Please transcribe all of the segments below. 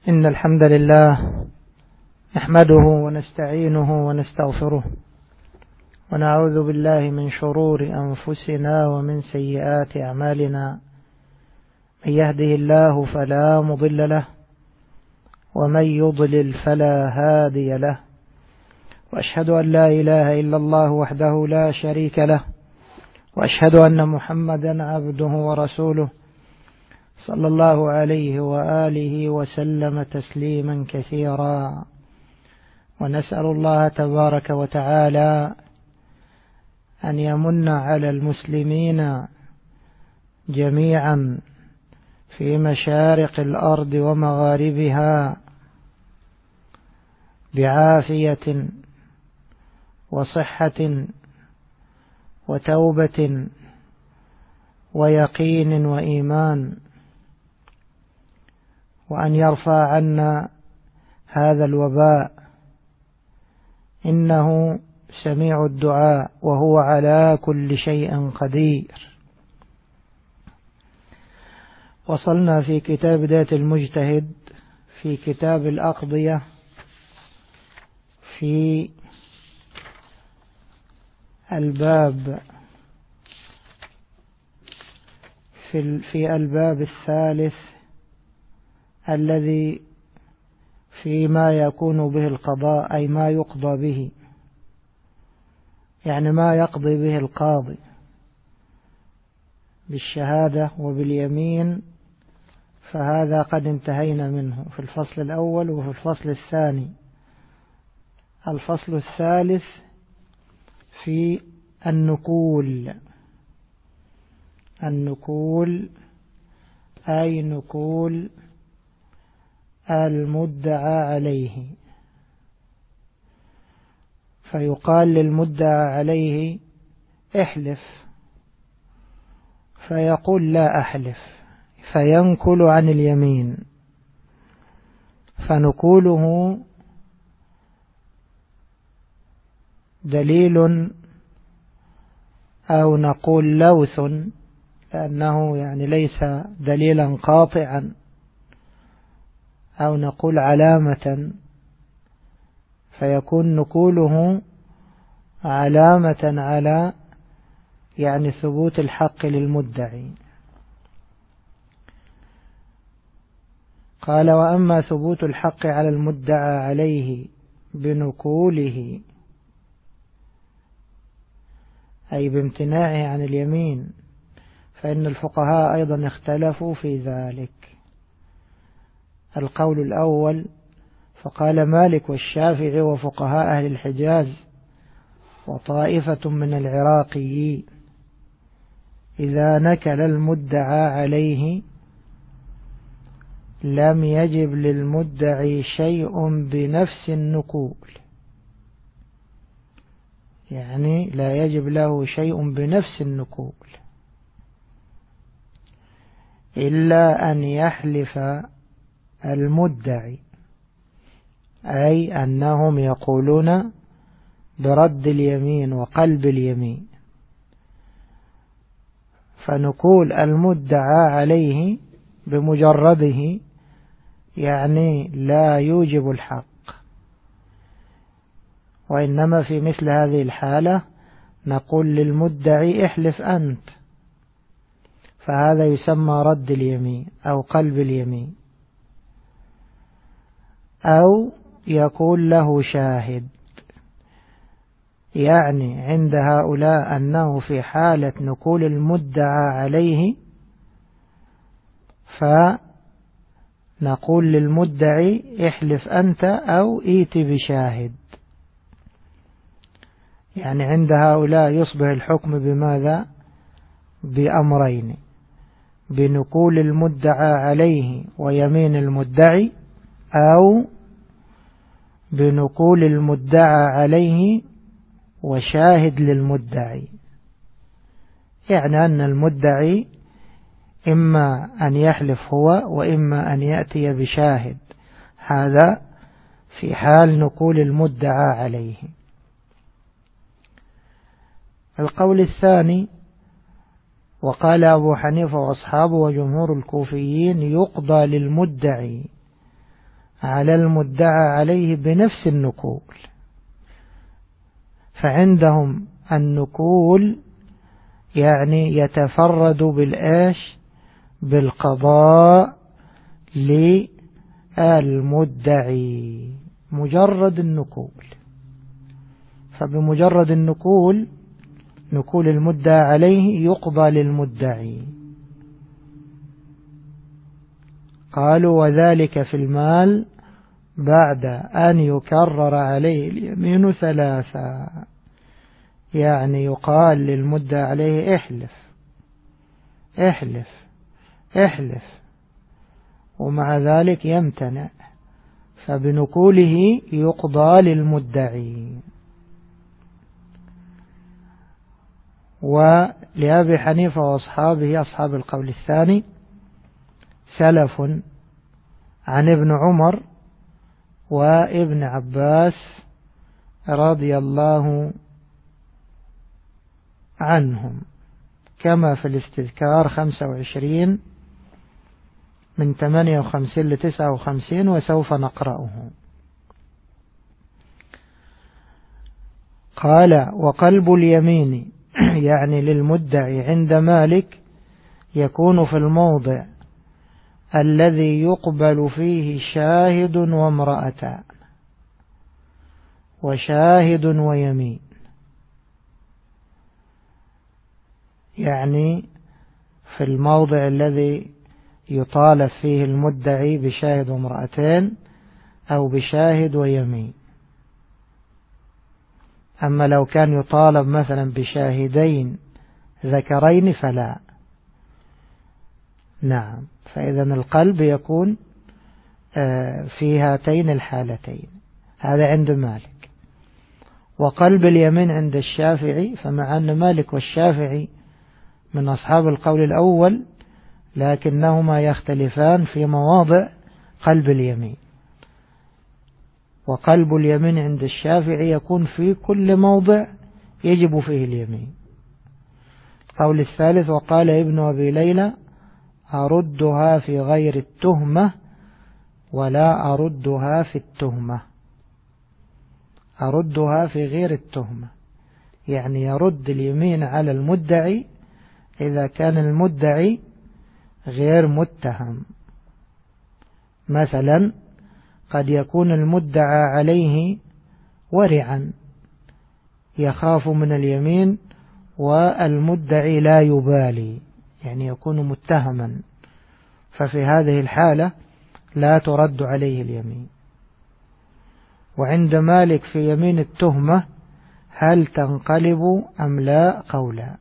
إن الحمد لله نحمده ونستعينه ونستغفره ونعوذ بالله من شرور أنفسنا ومن سيئات أعمالنا. من يهده الله فلا مضل له ومن يضلل فلا هادي له، وأشهد أن لا إله إلا الله وحده لا شريك له، وأشهد أن محمدا عبده ورسوله صلى الله عليه وآله وسلم تسليما كثيرا. ونسأل الله تبارك وتعالى أن يمن على المسلمين جميعا في مشارق الأرض ومغاربها بعافية وصحة وتوبة ويقين وإيمان، وأن يرفع عنا هذا الوباء، إنه سميع الدعاء وهو على كل شيء قدير. وصلنا في كتاب بداية المجتهد في كتاب الأقضية في الباب الثالث الذي فيما يكون به القضاء، أي ما يقضى به، يعني ما يقضي به القاضي بالشهادة وباليمين، فهذا قد انتهينا منه في الفصل الأول وفي الفصل الثاني. الفصل الثالث في النكول أي نكول المدعى عليه. فيقال للمدعى عليه احلف، فيقول لا أحلف، فينكل عن اليمين، فنكوله دليل أو نقول لوث، لأنه يعني ليس دليلا قاطعا، أو نقول علامة، فيكون نقوله علامة على يعني ثبوت الحق للمدعي. قال: وأما ثبوت الحق على المدعى عليه بنكوله، أي بامتناعه عن اليمين، فإن الفقهاء أيضا اختلفوا في ذلك. القول الأول فقال مالك والشافعي وفقهاء أهل الحجاز وطائفة من العراقيين: إذا نكل المدعى عليه لم يجب للمدعي شيء بنفس النكول، يعني لا يجب له شيء بنفس النكول إلا أن يحلف المدعي، أي أنهم يقولون برد اليمين وقلب اليمين. فنقول المدعى عليه بمجرده يعني لا يوجب الحق، وإنما في مثل هذه الحالة نقول للمدعي احلف أنت، فهذا يسمى رد اليمين أو قلب اليمين. أو يقول له شاهد، يعني عند هؤلاء أنه في حالة نقول المدعى عليه فنقول للمدعي احلف أنت أو ائت بشاهد. يعني عند هؤلاء يصبح الحكم بماذا؟ بأمرين: بنقول المدعى عليه ويمين المدعي، أو بنقول المدعى عليه وشاهد للمدعي. يعني أن المدعي إما أن يحلف هو وإما أن يأتي بشاهد، هذا في حال نقول المدعى عليه. القول الثاني وقال أبو حنيفة وأصحابه وجمهور الكوفيين: يقضى للمدعي على المدعى عليه بنفس النكول. فعندهم النكول يعني يتفرد بالقضاء للمدعي مجرد النكول. فبمجرد النكول، نكول المدعى عليه، يقضى للمدعي. قالوا وذلك في المال بعد أن يكرر عليه اليمين 3، يعني يقال للمدعى عليه احلف احلف احلف، ومع ذلك يمتنع، فبنكوله يقضى للمدعي. ولأبي حنيفة وأصحابه أصحاب القول الثاني سلف عن ابن عمر وابن عباس رضي الله عنهم، كما في الاستذكار 25 من 58 ل 59، وسوف نقرأه. قال وقلب اليمين يعني للمدعي عند مالك يكون في الموضع الذي يقبل فيه شاهد وامرأتان وشاهد ويمين، يعني في الموضع الذي يطالب فيه المدعي بشاهد وامرأتين أو بشاهد ويمين. أما لو كان يطالب مثلا بشاهدين ذكرين فلا. نعم، فإذا القلب يكون في هاتين الحالتين. هذا عند مالك. وقلب اليمين عند الشافعي، فمع أن مالك والشافعي من أصحاب القول الأول، لكنهما يختلفان في مواضع قلب اليمين. وقلب اليمين عند الشافعي يكون في كل موضع يجب فيه اليمين. القول الثالث وقال ابن أبي ليلى أردها في غير التهمة ولا أردها في التهمة. أردها في غير التهمة يعني يرد اليمين على المدعي إذا كان المدعي غير متهم. مثلا قد يكون المدعى عليه ورعا يخاف من اليمين والمدعي لا يبالي، يعني يكون متهما، ففي هذه الحالة لا ترد عليه اليمين. وعند مالك في يمين التهمة هل تنقلب أم لا قولا،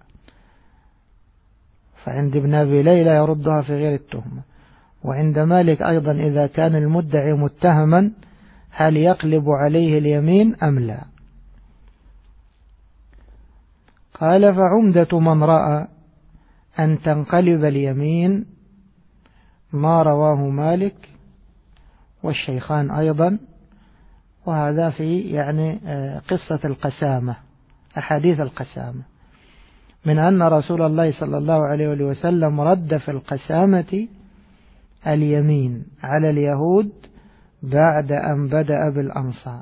فعند ابن أبي ليلى يردها في غير التهمة. وعند مالك أيضا إذا كان المدعي متهما هل يقلب عليه اليمين أم لا. قال فعمدة من رأى أن تنقلب اليمين ما رواه مالك والشيخان أيضا، وهذا في يعني قصة القسامة، أحاديث القسامة، من أن رسول الله صلى الله عليه وسلم رد في القسامة اليمين على اليهود بعد أن بدأ بالأنصار.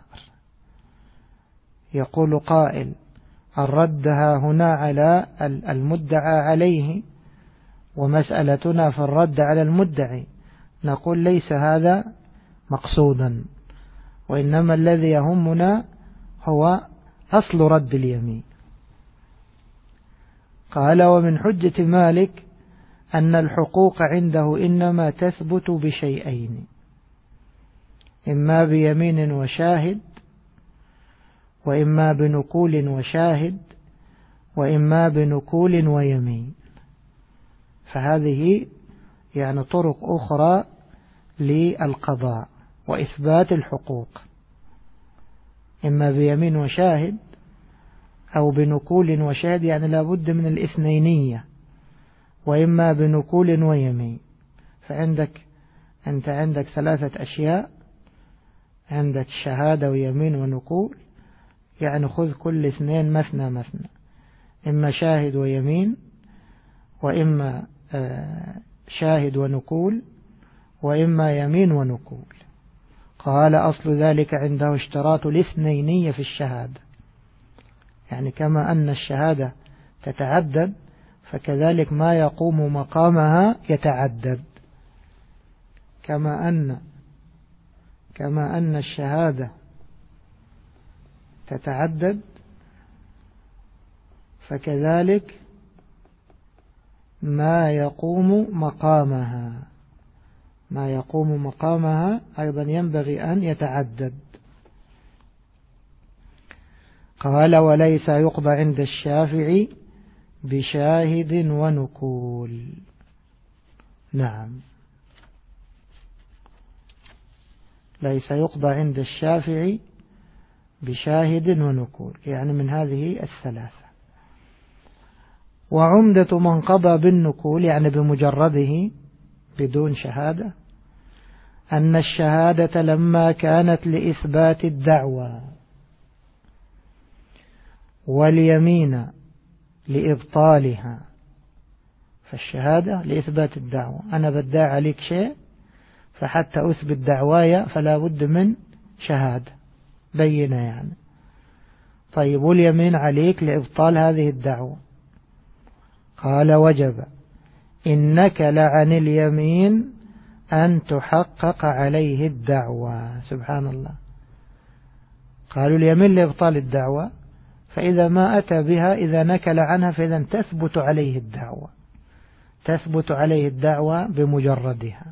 يقول قائل الردها هنا على المدعى عليه، ومسألتنا في الرد على المدعي. نقول ليس هذا مقصودا، وإنما الذي يهمنا هو أصل رد اليمين. قال ومن حجة مالك أن الحقوق عنده إنما تثبت بشيئين، إما بيمين وشاهد، وإما بنكول وشاهد، وإما بنكول ويمين. فهذه يعني طرق أخرى للقضاء وإثبات الحقوق، إما بيمين وشاهد أو بنكول وشاهد، يعني لابد من الاثنينية، وإما بنكول ويمين. أنت عندك 3 أشياء، عندك شهادة ويمين ونكول، يعني خذ كل 2 مثنى مثنى، إما شاهد ويمين، وإما شاهد ونكول، وإما يمين ونكول. قال أصل ذلك عنده اشتراط الاثنينية في الشهادة، يعني كما أن الشهادة تتعدد فكذلك ما يقوم مقامها يتعدد، كما أن الشهادة تتعدد فكذلك ما يقوم مقامها أيضا ينبغي أن يتعدد. قال وليس يقضى عند الشافعي بشاهد ونكول. نعم، ليس يقضى عند الشافعي بشاهد ونكول، يعني من هذه الثلاثة. وعمدة من قضى بالنكول يعني بمجرده بدون شهادة أن الشهادة لما كانت لإثبات الدعوى واليمين لإبطالها، فالشهادة لإثبات الدعوة، أنا بدعي عليك شيء فحتى أثبت دعوايا فلا بد من شهادة بينة يعني. طيب واليمين عليك لإبطال هذه الدعوة، قال وجب إنك لعن اليمين أن تحقق عليه الدعوة. سبحان الله، قالوا اليمين لإبطال الدعوة، فإذا ما أتى بها إذا نكل عنها فإذا تثبت عليه الدعوة بمجردها.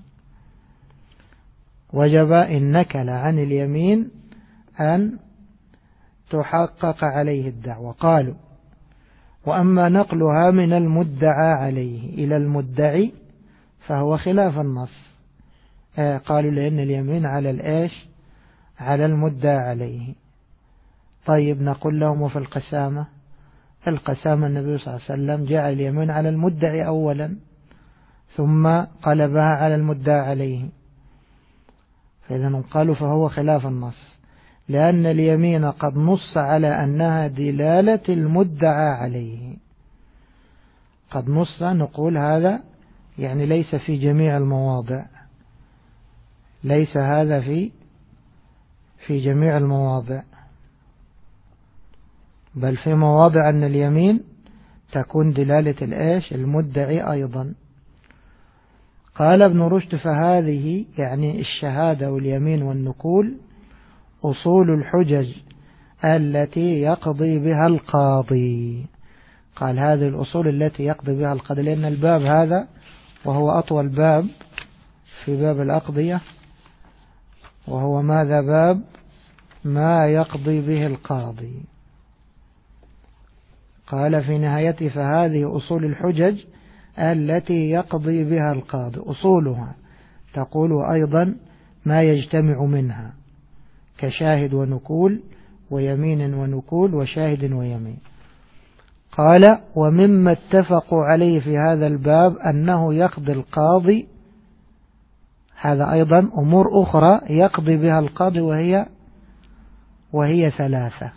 وجب إنك لعن اليمين أن تحقق عليه الدعوة. قالوا وأما نقلها من المدعى عليه إلى المدعي فهو خلاف النص. قالوا لأن اليمين على الإيش؟ على المدعى عليه. طيب نقول لهم وفي القسامة النبي صلى الله عليه وسلم جعل اليمين على المدعي أولا ثم قلبها على المدعى عليه، فإذا قالوا فهو خلاف النص، لأن اليمين قد نص على أنها دلالة المدعى عليه. قد نص، نقول هذا يعني ليس في جميع المواضع، ليس هذا في جميع المواضع، بل في مواضع أن اليمين تكون دلالة الإيش؟ المدعي أيضا. قال ابن رشد فهذه يعني الشهادة واليمين والنكول أصول الحجج التي يقضي بها القاضي. قال هذه الأصول التي يقضي بها القاضي، لأن الباب هذا وهو أطول باب في باب الأقضية، وهو ماذا؟ باب ما يقضي به القاضي. قال في نهايته فهذه أصول الحجج التي يقضي بها القاضي، أصولها تقول أيضا ما يجتمع منها كشاهد ونكول ويمين ونكول وشاهد ويمين. قال ومما اتفقوا عليه في هذا الباب أنه يقضي القاضي، هذا أيضا أمور أخرى يقضي بها القاضي وهي ثلاثة.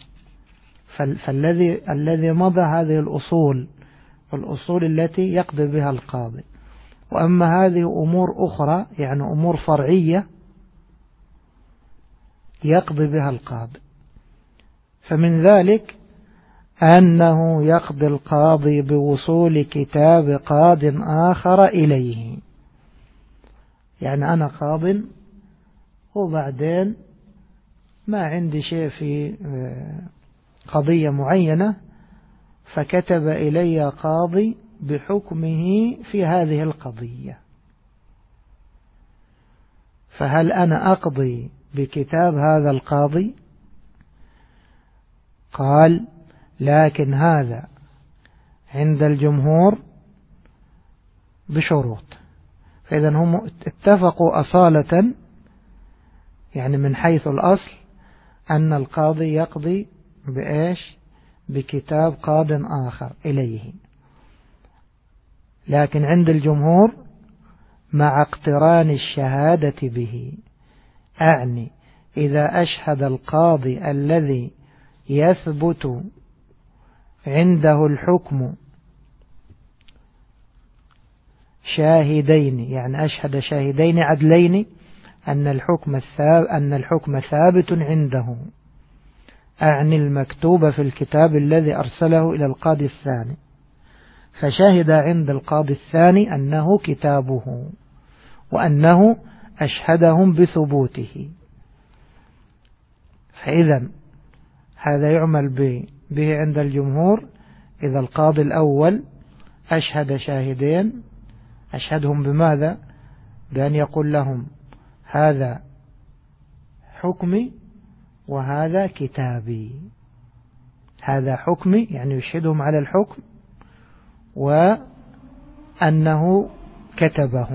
فالذي مضى هذه الأصول التي يقضي بها القاضي. وأما هذه أمور أخرى يعني أمور فرعية يقضي بها القاضي، فمن ذلك أنه يقضي القاضي بوصول كتاب قاض آخر إليه. يعني أنا قاض وبعدين ما عندي شيء في قضية معينة، فكتب إلي قاضي بحكمه في هذه القضية، فهل أنا أقضي بكتاب هذا القاضي؟ قال لكن هذا عند الجمهور بشروط. فإذا هم اتفقوا أصالة يعني من حيث الأصل أن القاضي يقضي بإيش؟ بكتاب قاض آخر إليه، لكن عند الجمهور مع اقتران الشهادة به، أعني إذا أشهد القاضي الذي يثبت عنده الحكم شاهدين، يعني أشهد شاهدين عدلين أن الحكم ثابت عنده، أعني المكتوب في الكتاب الذي أرسله إلى القاضي الثاني، فشهد عند القاضي الثاني أنه كتابه وأنه أشهدهم بثبوته. فإذا هذا يعمل به عند الجمهور إذا القاضي الأول أشهد شاهدين، أشهدهم بماذا؟ بأن يقول لهم هذا حكمي وهذا كتابي. هذا حكمي يعني يشهدهم على الحكم وأنه كتبه.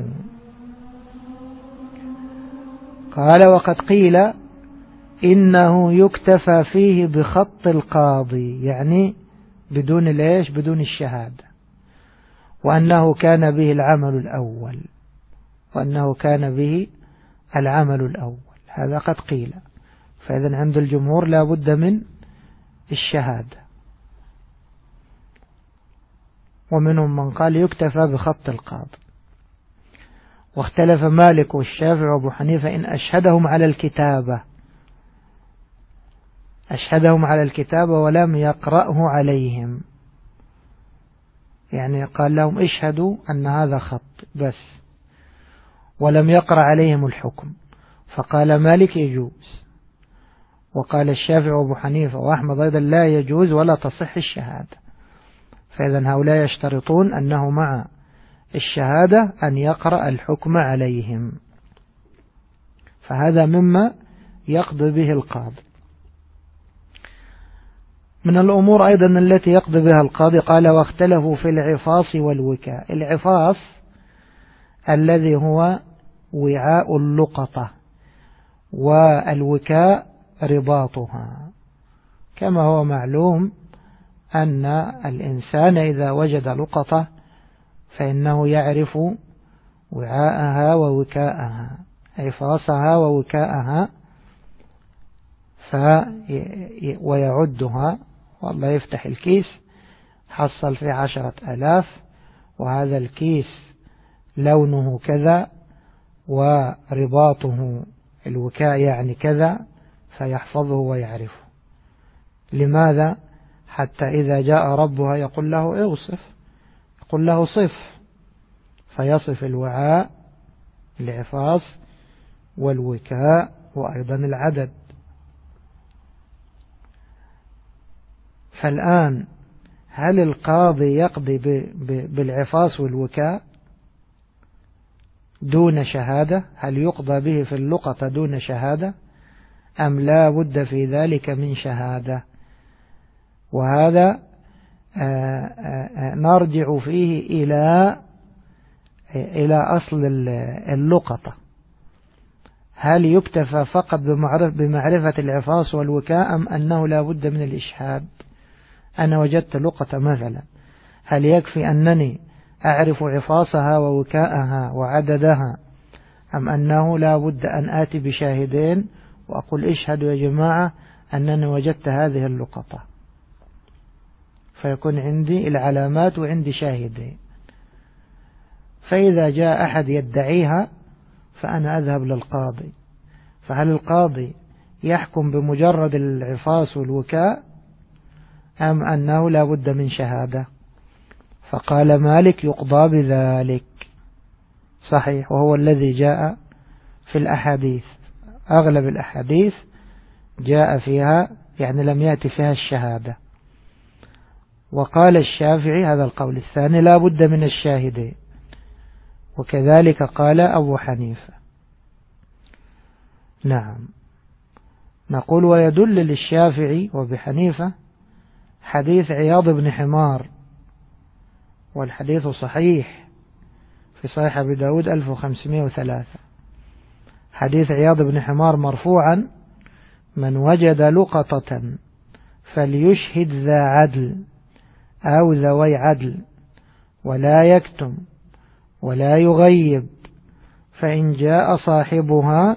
قال وقد قيل إنه يكتفى فيه بخط القاضي، يعني بدون ليش؟ بدون الشهادة، وأنه كان به العمل الأول، وأنه كان به العمل الأول. هذا قد قيل. فإذا عند الجمهور لا بد من الشهادة، ومنهم من قال يكتفى بخط القاضي. واختلف مالك والشافعي وابو حنيفة إن أشهدهم على الكتابة، أشهدهم على الكتابة ولم يقرأه عليهم، يعني قال لهم اشهدوا أن هذا خط بس ولم يقرأ عليهم الحكم، فقال مالك يجوز، وقال الشافعي وابو حنيفة وأحمد أيضا لا يجوز ولا تصح الشهادة. فإذا هؤلاء يشترطون أنه مع الشهادة أن يقرأ الحكم عليهم، فهذا مما يقضي به القاضي. من الأمور أيضا التي يقضي بها القاضي قال واختلفوا في العفاص والوكاء. العفاص الذي هو وعاء اللقطة، والوكاء رباطها. كما هو معلوم أن الإنسان إذا وجد لقطة فإنه يعرف وعاءها ووكاءها، عفاصها ووكاءها، ويعدها، والله يفتح الكيس حصل فيه 10,000، وهذا الكيس لونه كذا ورباطه الوكاء يعني كذا، فيحفظه ويعرفه. لماذا؟ حتى إذا جاء ربها يقول له اوصف، يقول له صف، فيصف الوعاء العفاص والوكاء وأيضا العدد. فالآن هل القاضي يقضي بالعفاص والوكاء دون شهادة؟ هل يقضى به في اللقطة دون شهادة أم لا بد في ذلك من شهادة؟ وهذا نرجع فيه إلى أصل اللقطة. هل يكتفى فقط بمعرفة العفاص والوكاء أم أنه لا بد من الإشهاد؟ أنا وجدت لقطة مثلا، هل يكفي أنني أعرف عفاصها ووكاءها وعددها أم أنه لا بد أن آتي بشاهدين وأقول اشهدوا يا جماعة أنني وجدت هذه اللقطة، فيكون عندي العلامات وعندي شاهدين. فإذا جاء أحد يدعيها فأنا أذهب للقاضي، فهل القاضي يحكم بمجرد العفاص والوكاء أم أنه لا بد من شهادة؟ فقال مالك يقضى بذلك، صحيح، وهو الذي جاء في الأحاديث. أغلب الأحاديث جاء فيها يعني لم يأتي فيها الشهادة. وقال الشافعي هذا القول الثاني لا بد من الشاهدين، وكذلك قال أبو حنيفة. نعم، نقول ويدل للشافعي وبحنيفة حديث عياض بن حمار، والحديث صحيح في صحيح أبي داود 1503، حديث عياض بن حمار مرفوعا: من وجد لقطة فليشهد ذا عدل أو ذوي عدل ولا يكتم ولا يغيب، فإن جاء صاحبها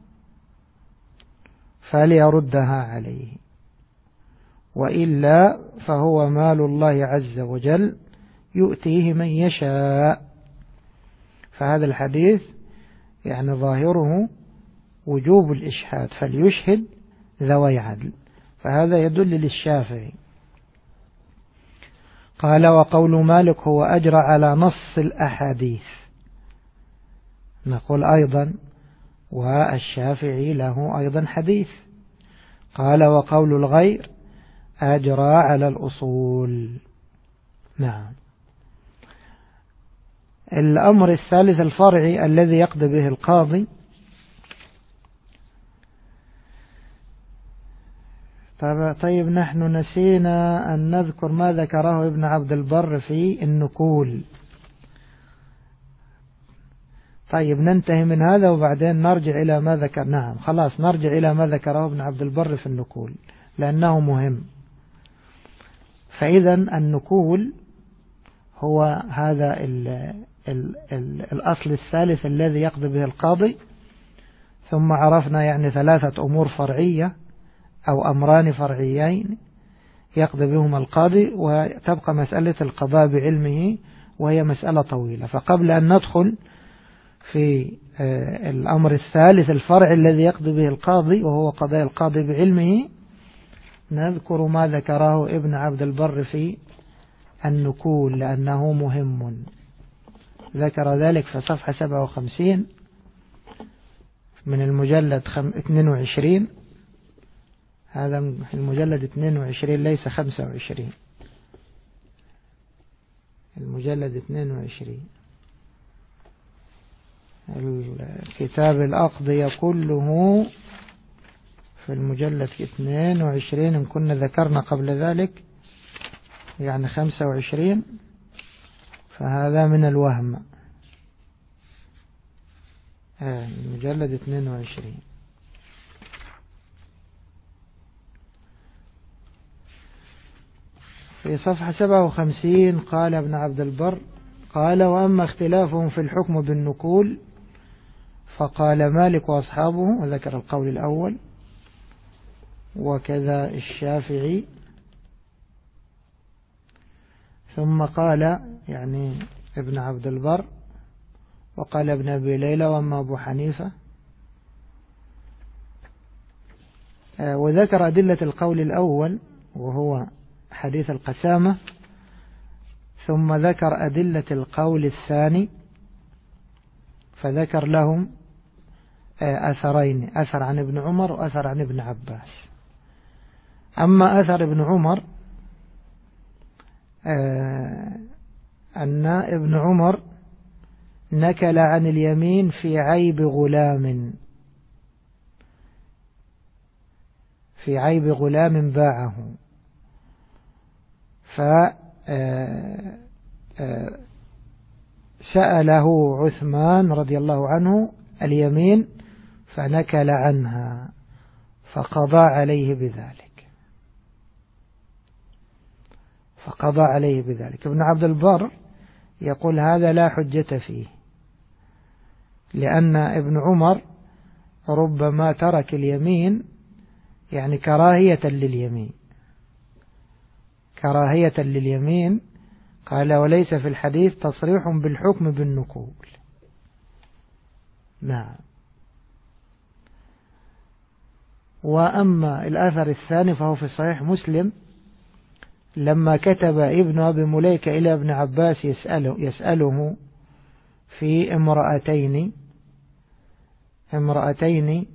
فليردها عليه، وإلا فهو مال الله عز وجل يؤتيه من يشاء. فهذا الحديث يعني ظاهره وجوب الإشهاد فليشهد ذوي عدل، فهذا يدل للشافعي. قال وقول مالك هو أجرى على نص الأحاديث، نقول أيضا والشافعي له أيضا حديث. قال وقول الغير أجرى على الأصول. نعم. الأمر الثالث الفرعي الذي يقضي به القاضي. طيب نحن نسينا أن نذكر ما ذكره ابن عبد البر في النكول. طيب ننتهي من هذا وبعدين نرجع إلى ما ذكر. نعم خلاص نرجع إلى ما ذكره ابن عبد البر في النكول لأنه مهم. فإذا النكول هو هذا الأصل الثالث الذي يقضي به القاضي. ثم عرفنا يعني 3 أمور فرعية أو أمران فرعيين يقضي بهما القاضي، وتبقى مسألة القضاء بعلمه وهي مسألة طويلة. فقبل أن ندخل في الأمر الثالث الفرع الذي يقضي به القاضي وهو قضاء القاضي بعلمه، نذكر ما ذكره ابن عبد البر في النكول لأنه مهم. ذكر ذلك في صفحة 57 من المجلد 22. هذا المجلد 22 ليس 25، المجلد 22. الكتاب الأقضية كله في المجلد 22، إن كنا ذكرنا قبل ذلك يعني 25، فهذا من الوهم. المجلد 22. في صفحة 57 قال ابن عبد البر قال وأما اختلافهم في الحكم بالنكول فقال مالك وأصحابه، وذكر القول الأول، وكذا الشافعي. ثم قال يعني ابن عبد البر وقال ابن أبي ليلى وأما أبو حنيفة، وذكر أدلة القول الأول وهو حديث القسامة. ثم ذكر أدلة القول الثاني فذكر لهم أثرين، أثر عن ابن عمر وأثر عن ابن عباس. أما أثر ابن عمر أن ابن عمر نكل عن اليمين في عيب غلام، في عيب غلام باعه، فسأله عثمان رضي الله عنه اليمين فنكل عنها فقضى عليه بذلك، فقضى عليه بذلك. ابن عبد البر يقول هذا لا حجة فيه، لأن ابن عمر ربما ترك اليمين يعني كراهية لليمين، كراهية لليمين. قال وليس في الحديث تصريح بالحكم بالنكول. نعم. وأما الأثر الثاني فهو في صحيح مسلم، لما كتب ابن أبي مليكة إلى ابن عباس يسأله في امرأتين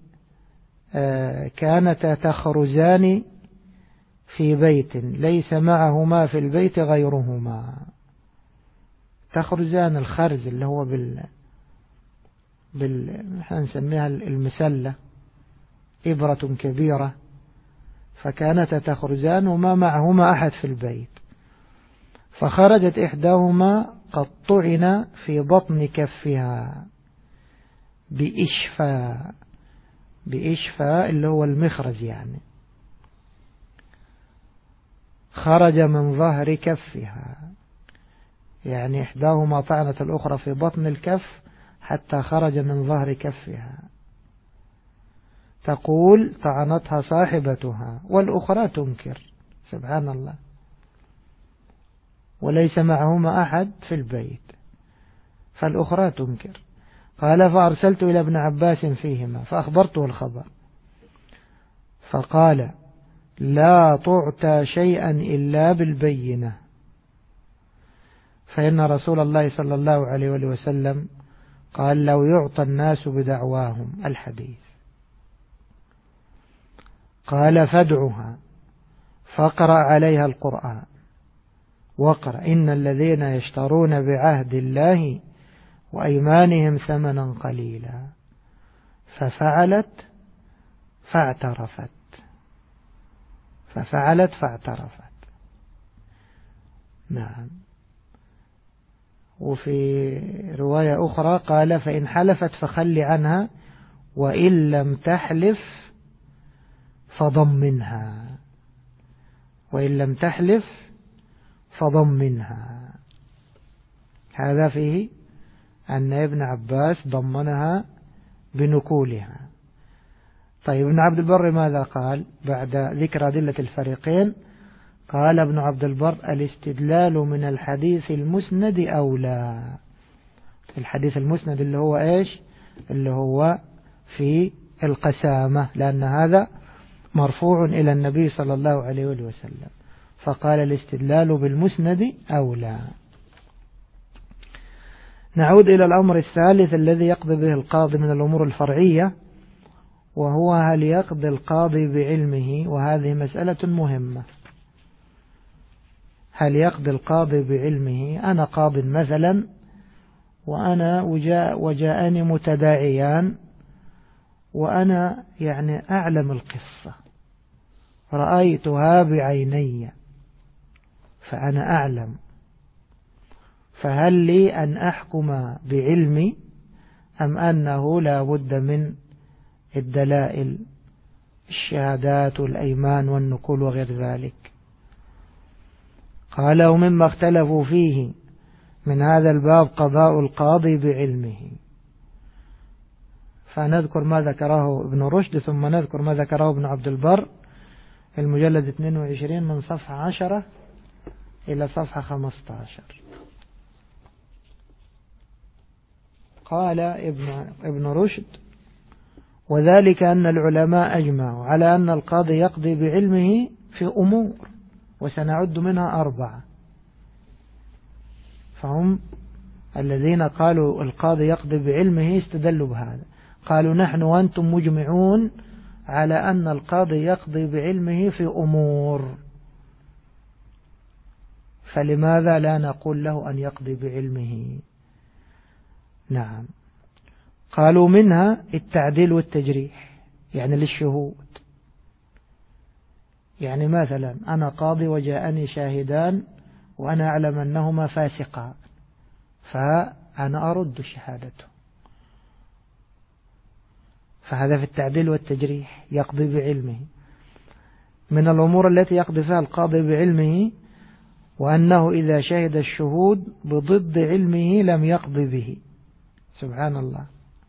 كانتا تخرزان في بيت ليس معهما في البيت غيرهما. تخرزان الخرز اللي هو نسميها المسلة، إبرة كبيرة، فكانتا تخرزان وما معهما أحد في البيت، فخرجت إحداهما قد طعن في بطن كفها بإشفاء اللي هو المخرز، يعني خرج من ظهر كفها، يعني إحداهما طعنت الأخرى في بطن الكف حتى خرج من ظهر كفها. تقول طعنتها صاحبتها والأخرى تنكر، سبحان الله، وليس معهما أحد في البيت، فالأخرى تنكر. قال فأرسلت إلى ابن عباس فيهما فأخبرته الخبر، فقال لا تعطى شيئا إلا بالبينة، فإن رسول الله صلى الله عليه وسلم قال لو يعطى الناس بدعواهم الحديث. قال فادعها فاقرأ عليها القرآن واقرأ إن الذين يشترون بعهد الله وأيمانهم ثمنا قليلا، ففعلت فاعترفت نعم. وفي رواية أخرى قال فإن حلفت فخل عنها وإن لم تحلف فضمنها، هذا فيه أن ابن عباس ضمنها بنكولها. طيب ابن عبد البر ماذا قال بعد ذكر أدلة الفريقين؟ قال ابن عبد البر الاستدلال من الحديث المسند أولى. الحديث المسند اللي هو إيش؟ اللي هو في القسامة، لأن هذا مرفوع إلى النبي صلى الله عليه وسلم، فقال الاستدلال بالمسند أولى. نعود إلى الأمر الثالث الذي يقضي به القاضي من الأمور الفرعية، وهو هل يقضي القاضي بعلمه؟ وهذه مسألة مهمة. هل يقضي القاضي بعلمه؟ أنا قاض مثلا، وأنا وجاءني متداعيان، وأنا يعني أعلم القصة، رأيتها بعيني، فأنا أعلم، فهل لي أن أحكم بعلمي أم أنه لا بد من الدلائل، الشهادات والأيمان والنقول وغير ذلك؟ قال ومما اختلفوا فيه من هذا الباب قضاء القاضي بعلمه. فنذكر ما ذكره ابن رشد ثم نذكر ما ذكره ابن عبد البر، المجلد 22 من صفحة 10 إلى صفحة 15. قال ابن رشد وذلك أن العلماء أجمعوا على أن القاضي يقضي بعلمه في أمور، وسنعد منها 4. فهم الذين قالوا القاضي يقضي بعلمه استدلوا بهذا، قالوا نحن وأنتم مجمعون على أن القاضي يقضي بعلمه في أمور، فلماذا لا نقول له أن يقضي بعلمه؟ نعم. قالوا منها التعديل والتجريح، يعني للشهود، يعني مثلا أنا قاضي وجاءني شاهدان وأنا أعلم أنهما فاسقان، فأنا أرد شهادته، فهذا في التعديل والتجريح يقضي بعلمه. من الأمور التي يقضي فيها القاضي بعلمه وأنه إذا شهد الشهود بضد علمه لم يقضي به، سبحان الله،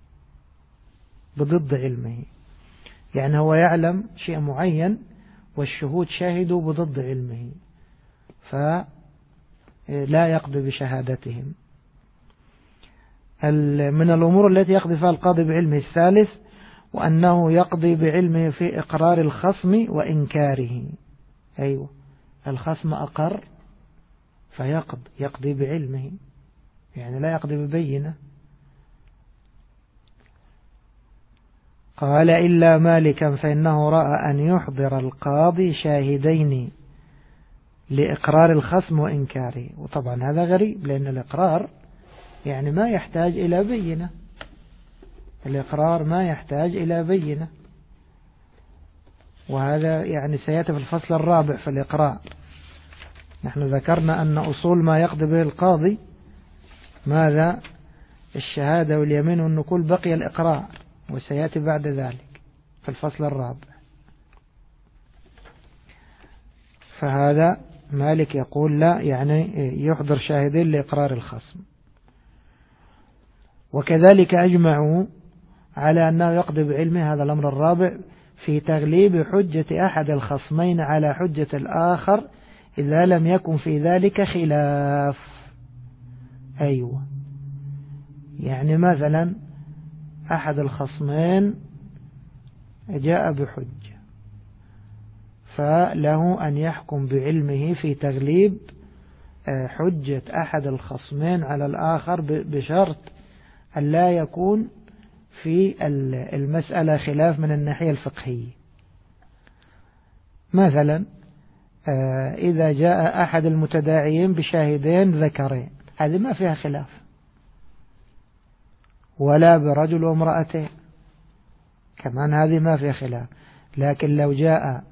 بضد علمه، يعني هو يعلم شيء معين والشهود شاهدوا بضد علمه، فلا يقضي بشهادتهم. من الأمور التي يقضي فيها القاضي بعلمه الثالث وأنه يقضي بعلمه في إقرار الخصم وإنكاره. أيوة، الخصم أقر يقضي بعلمه، يعني لا يقضي ببينة. قال إلا مالكا فإنه رأى أن يحضر القاضي شاهدين لإقرار الخصم وإنكاره، وطبعا هذا غريب لأن الإقرار يعني ما يحتاج إلى بينة، الإقرار ما يحتاج إلى بينة، وهذا يعني سيأتي في الفصل الرابع في الإقرار. نحن ذكرنا أن أصول ما يقضي به القاضي ماذا؟ الشهادة واليمين والنقول، بقي الإقرار وسيأتي بعد ذلك في الفصل الرابع. فهذا مالك يقول لا، يعني يحضر شاهدين لإقرار الخصم. وكذلك أجمعوا على أنه يقضي بعلمه، هذا الأمر الرابع، في تغليب حجة أحد الخصمين على حجة الآخر إذا لم يكن في ذلك خلاف. أيوة، يعني مثلا أحد الخصمين جاء بحجة، فله أن يحكم بعلمه في تغليب حجة أحد الخصمين على الآخر بشرط أن لا يكون في المسألة خلاف من الناحية الفقهية. مثلا إذا جاء أحد المتداعيين بشاهدين ذكرين، هذه ما فيها خلاف، ولا برجل وامرأتين كمان هذه ما فيها خلاف. لكن لو جاء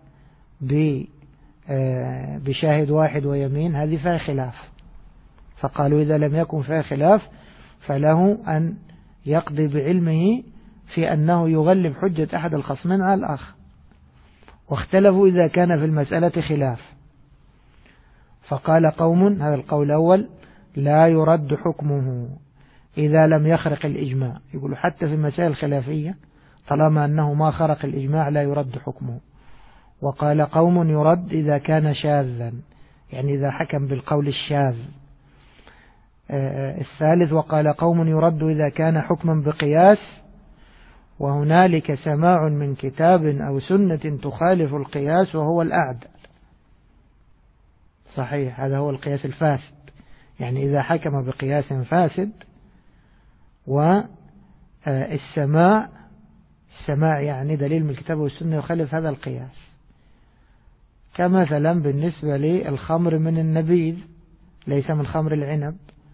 بشاهد واحد ويمين هذه فيها خلاف، فقالوا إذا لم يكن فيها خلاف فله أن يقضي بعلمه في أنه يغلب حجة أحد الخصمين على الآخر. واختلفوا إذا كان في المسألة خلاف، فقال قوم، هذا القول الأول، لا يرد حكمه إذا لم يخرق الإجماع. يقولوا حتى في المسائل الخلافية طالما أنه ما خرق الإجماع لا يرد حكمه. وقال قوم يرد إذا كان شاذا، يعني إذا حكم بالقول الشاذ. الثالث وقال قوم يرد إذا كان حكما بقياس وهنالك سماع من كتاب أو سنة تخالف القياس وهو الأعدل. صحيح، هذا هو القياس الفاسد، يعني إذا حكم بقياس فاسد والسماع يعني دليل من الكتاب والسنة يخالف هذا القياس، كمثلا بالنسبة للخمر من النبيذ ليس من خمر العنب،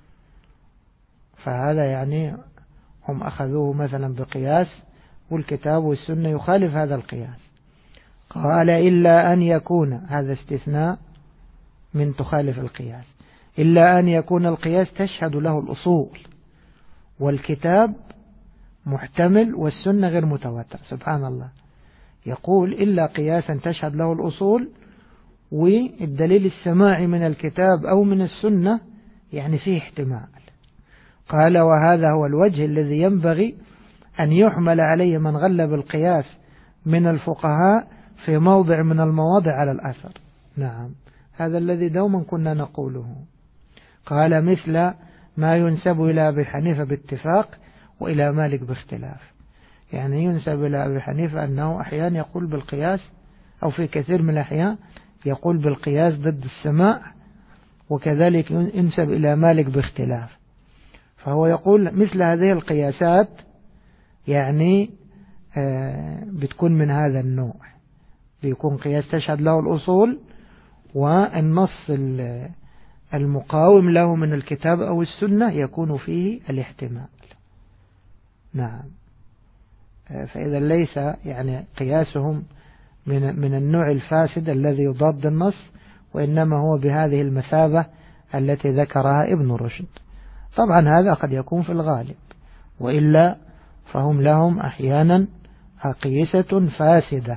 فهذا يعني هم أخذوه مثلا بقياس والكتاب والسنة يخالف هذا القياس. قال إلا أن يكون، هذا استثناء من تخالف القياس، إلا أن يكون القياس تشهد له الأصول والكتاب محتمل والسنة غير متواتر. سبحان الله، يقول إلا قياسا تشهد له الأصول والدليل السماعي من الكتاب أو من السنة يعني فيه احتمال. قال وهذا هو الوجه الذي ينبغي أن يحمل عليه من غلب القياس من الفقهاء في موضع من المواضع على الأثر. نعم، هذا الذي دوما كنا نقوله. قال مثل ما ينسب إلى أبي حنيفة باتفاق وإلى مالك باختلاف، يعني ينسب إلى أبي حنيفة أنه أحيانا يقول بالقياس أو في كثير من الأحيان يقول بالقياس ضد السماع، وكذلك ينسب إلى مالك باختلاف. فهو يقول مثل هذه القياسات يعني بتكون من هذا النوع، بيكون قياس تشهد له الأصول والنص المقاوم له من الكتاب أو السنة يكون فيه الاحتمال. نعم، فإذا ليس يعني قياسهم من النوع الفاسد الذي يضاد النص، وإنما هو بهذه المثابة التي ذكرها ابن رشد. طبعا هذا قد يكون في الغالب، وإلا فهم لهم أحيانا أقيسة فاسدة.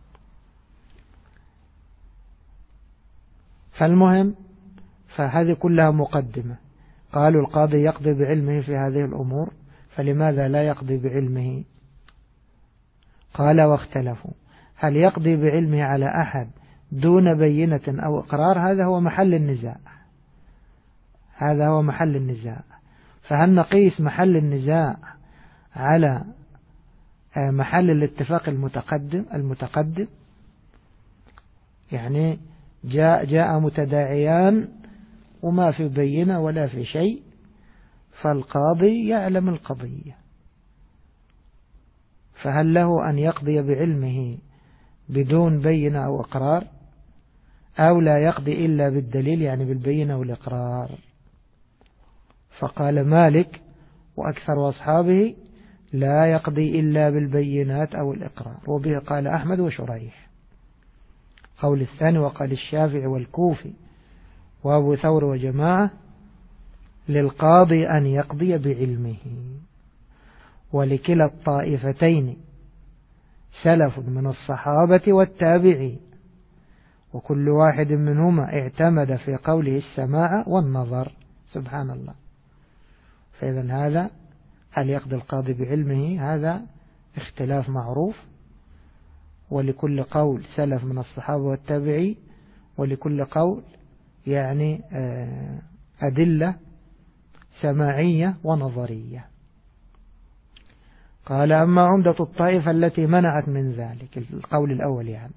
فالمهم، فهذه كلها مقدمة. قالوا القاضي يقضي بعلمه في هذه الأمور، فلماذا لا يقضي بعلمه؟ قال واختلفوا هل يقضي بعلمه على أحد دون بينة أو إقرار؟ هذا هو محل النزاع، هذا هو محل النزاع. فهل نقيس محل النزاع على محل الاتفاق المتقدم؟ يعني جاء متداعيان وما في بينة ولا في شيء، فالقاضي يعلم القضية، فهل له أن يقضي بعلمه بدون بينة أو إقرار، أو لا يقضي إلا بالدليل يعني بالبينة والإقرار؟ فقال مالك وأكثر أصحابه لا يقضي إلا بالبينات أو الإقرار، وبه قال أحمد وشريح. قول الثاني وقال الشافعي والكوفي وأبو ثور وجماعة للقاضي أن يقضي بعلمه. ولكلا الطائفتين سلف من الصحابة والتابعين، وكل واحد منهما اعتمد في قوله السماع والنظر. سبحان الله. فإذا هذا هل يقضي القاضي بعلمه؟ هذا اختلاف معروف، ولكل قول سلف من الصحابة والتابعين، ولكل قول يعني أدلة سماعية ونظرية. قال أما عمدة الطائفة التي منعت من ذلك، القول الأول يعني،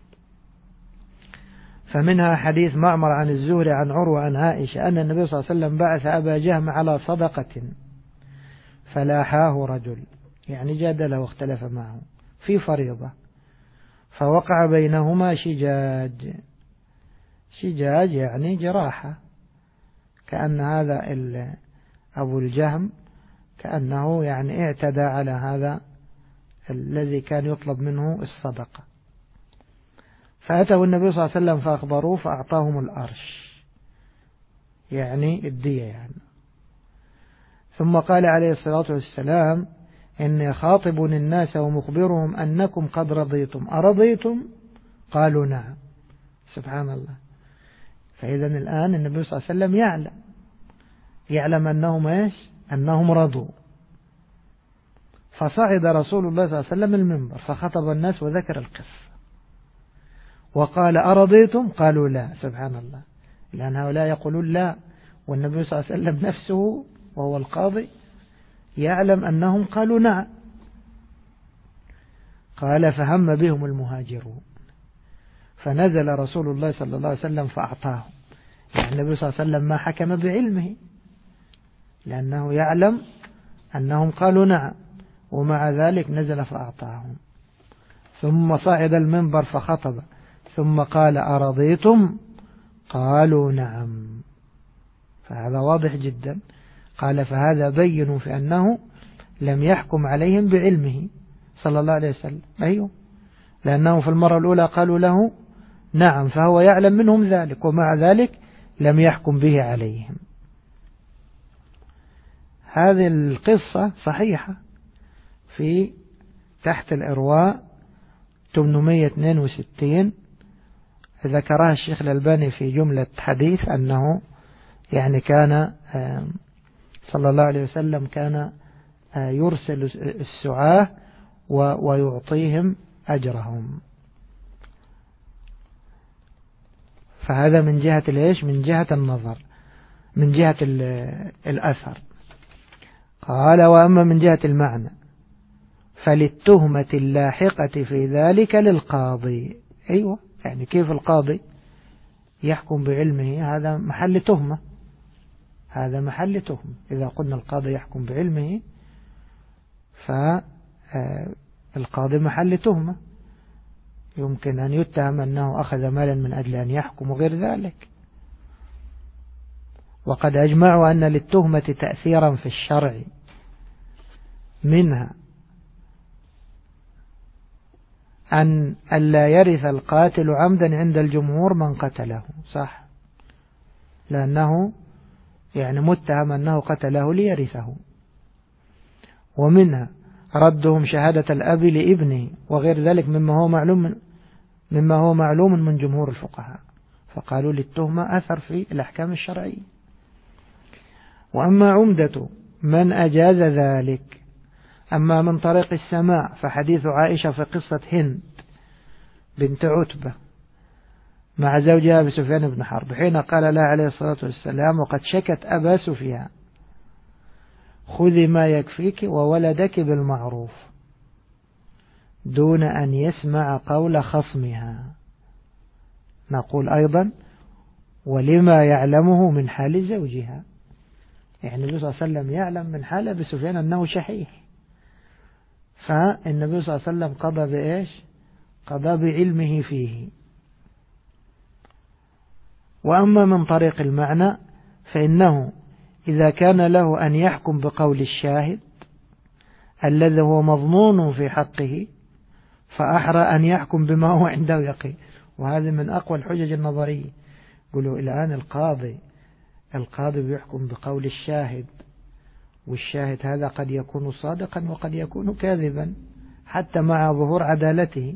فمنها حديث معمر عن الزهري عن عروة عن عائشة أن النبي صلى الله عليه وسلم بعث أبا جهم على صدقة فلاحاه رجل، يعني جادله واختلف معه في فريضة، فوقع بينهما شجاج. شجاج يعني جراحة، كأن هذا أبو الجهم كأنه يعني اعتدى على هذا الذي كان يطلب منه الصدقة. فأتوا النبي صلى الله عليه وسلم فأخبروه فأعطاهم الأرش، يعني الدية يعني. ثم قال عليه الصلاة والسلام إني خاطب الناس ومخبرهم أنكم قد رضيتم، أرضيتم؟ قالوا نعم. سبحان الله. فإذا الآن النبي صلى الله عليه وسلم يعلم أنهم إيش؟ أنهم رضوا. فصعد رسول الله صلى الله عليه وسلم المنبر فخطب الناس وذكر القصة وقال أرضيتم؟ قالوا لا. سبحان الله، لأن هؤلاء يقولون لا، والنبي صلى الله عليه وسلم نفسه وهو القاضي يعلم أنهم قالوا نعم. قال فهم بهم المهاجرون فنزل رسول الله صلى الله عليه وسلم فأعطاهم، يعني النبي صلى الله عليه وسلم ما حكم بعلمه لأنه يعلم أنهم قالوا نعم، ومع ذلك نزل فأعطاهم. ثم صعد المنبر فخطب ثم قال أرضيتم؟ قالوا نعم. فهذا واضح جدا. قال فهذا بين في أنه لم يحكم عليهم بعلمه صلى الله عليه وسلم. أيوه، لأنه في المرة الأولى قالوا له نعم، فهو يعلم منهم ذلك، ومع ذلك لم يحكم به عليهم. هذه القصة صحيحة في تحت الإرواء 862، ذكرها الشيخ الألباني في جملة حديث أنه يعني كان صلى الله عليه وسلم كان يرسل السعاة ويعطيهم أجرهم. فهذا من جهة الإيش؟ من جهة النظر، من جهة الأثر. قال وأما من جهة المعنى فللتهمة اللاحقة في ذلك للقاضي. أيوة، يعني كيف القاضي يحكم بعلمه؟ هذا محل تهمة، هذا محل تهمة. إذا قلنا القاضي يحكم بعلمه فالقاضي محل تهمة، يمكن أن يتهم أنه أخذ مالا من أجل أن يحكم وغير ذلك. وقد أجمعوا أن للتهمة تأثيرا في الشرع، منها أن لا يرث القاتل عمدا عند الجمهور من قتله، صح، لأنه يعني متهم أنه قتله ليرثه. ومنها ردهم شهادة الأب لابنه وغير ذلك مما هو معلوم من جمهور الفقهاء، فقالوا للتهمة أثر في الأحكام الشرعية. وأما عمدة من أجاز ذلك، أما من طريق السماع فحديث عائشة في قصة هند بنت عتبة مع زوجها أبي سفيان بن حرب حين قال لها عليه الصلاة والسلام وقد شكت أبا سفيان خذي ما يكفيك وولدك بالمعروف، دون أن يسمع قول خصمها. نقول أيضا ولما يعلمه من حال زوجها، يعني النبي صلى الله عليه وسلم يعلم من حال أبي سفيان أنه شحيح، فالنبي صلى الله عليه وسلم قضى بإيش؟ قضى بعلمه فيه. وأما من طريق المعنى فإنه إذا كان له أن يحكم بقول الشاهد الذي هو مضمون في حقه فأحرى أن يحكم بما هو عنده يقين. وهذا من أقوى الحجج النظرية. يقولوا الآن القاضي بيحكم بقول الشاهد، والشاهد هذا قد يكون صادقا وقد يكون كاذبا حتى مع ظهور عدالته،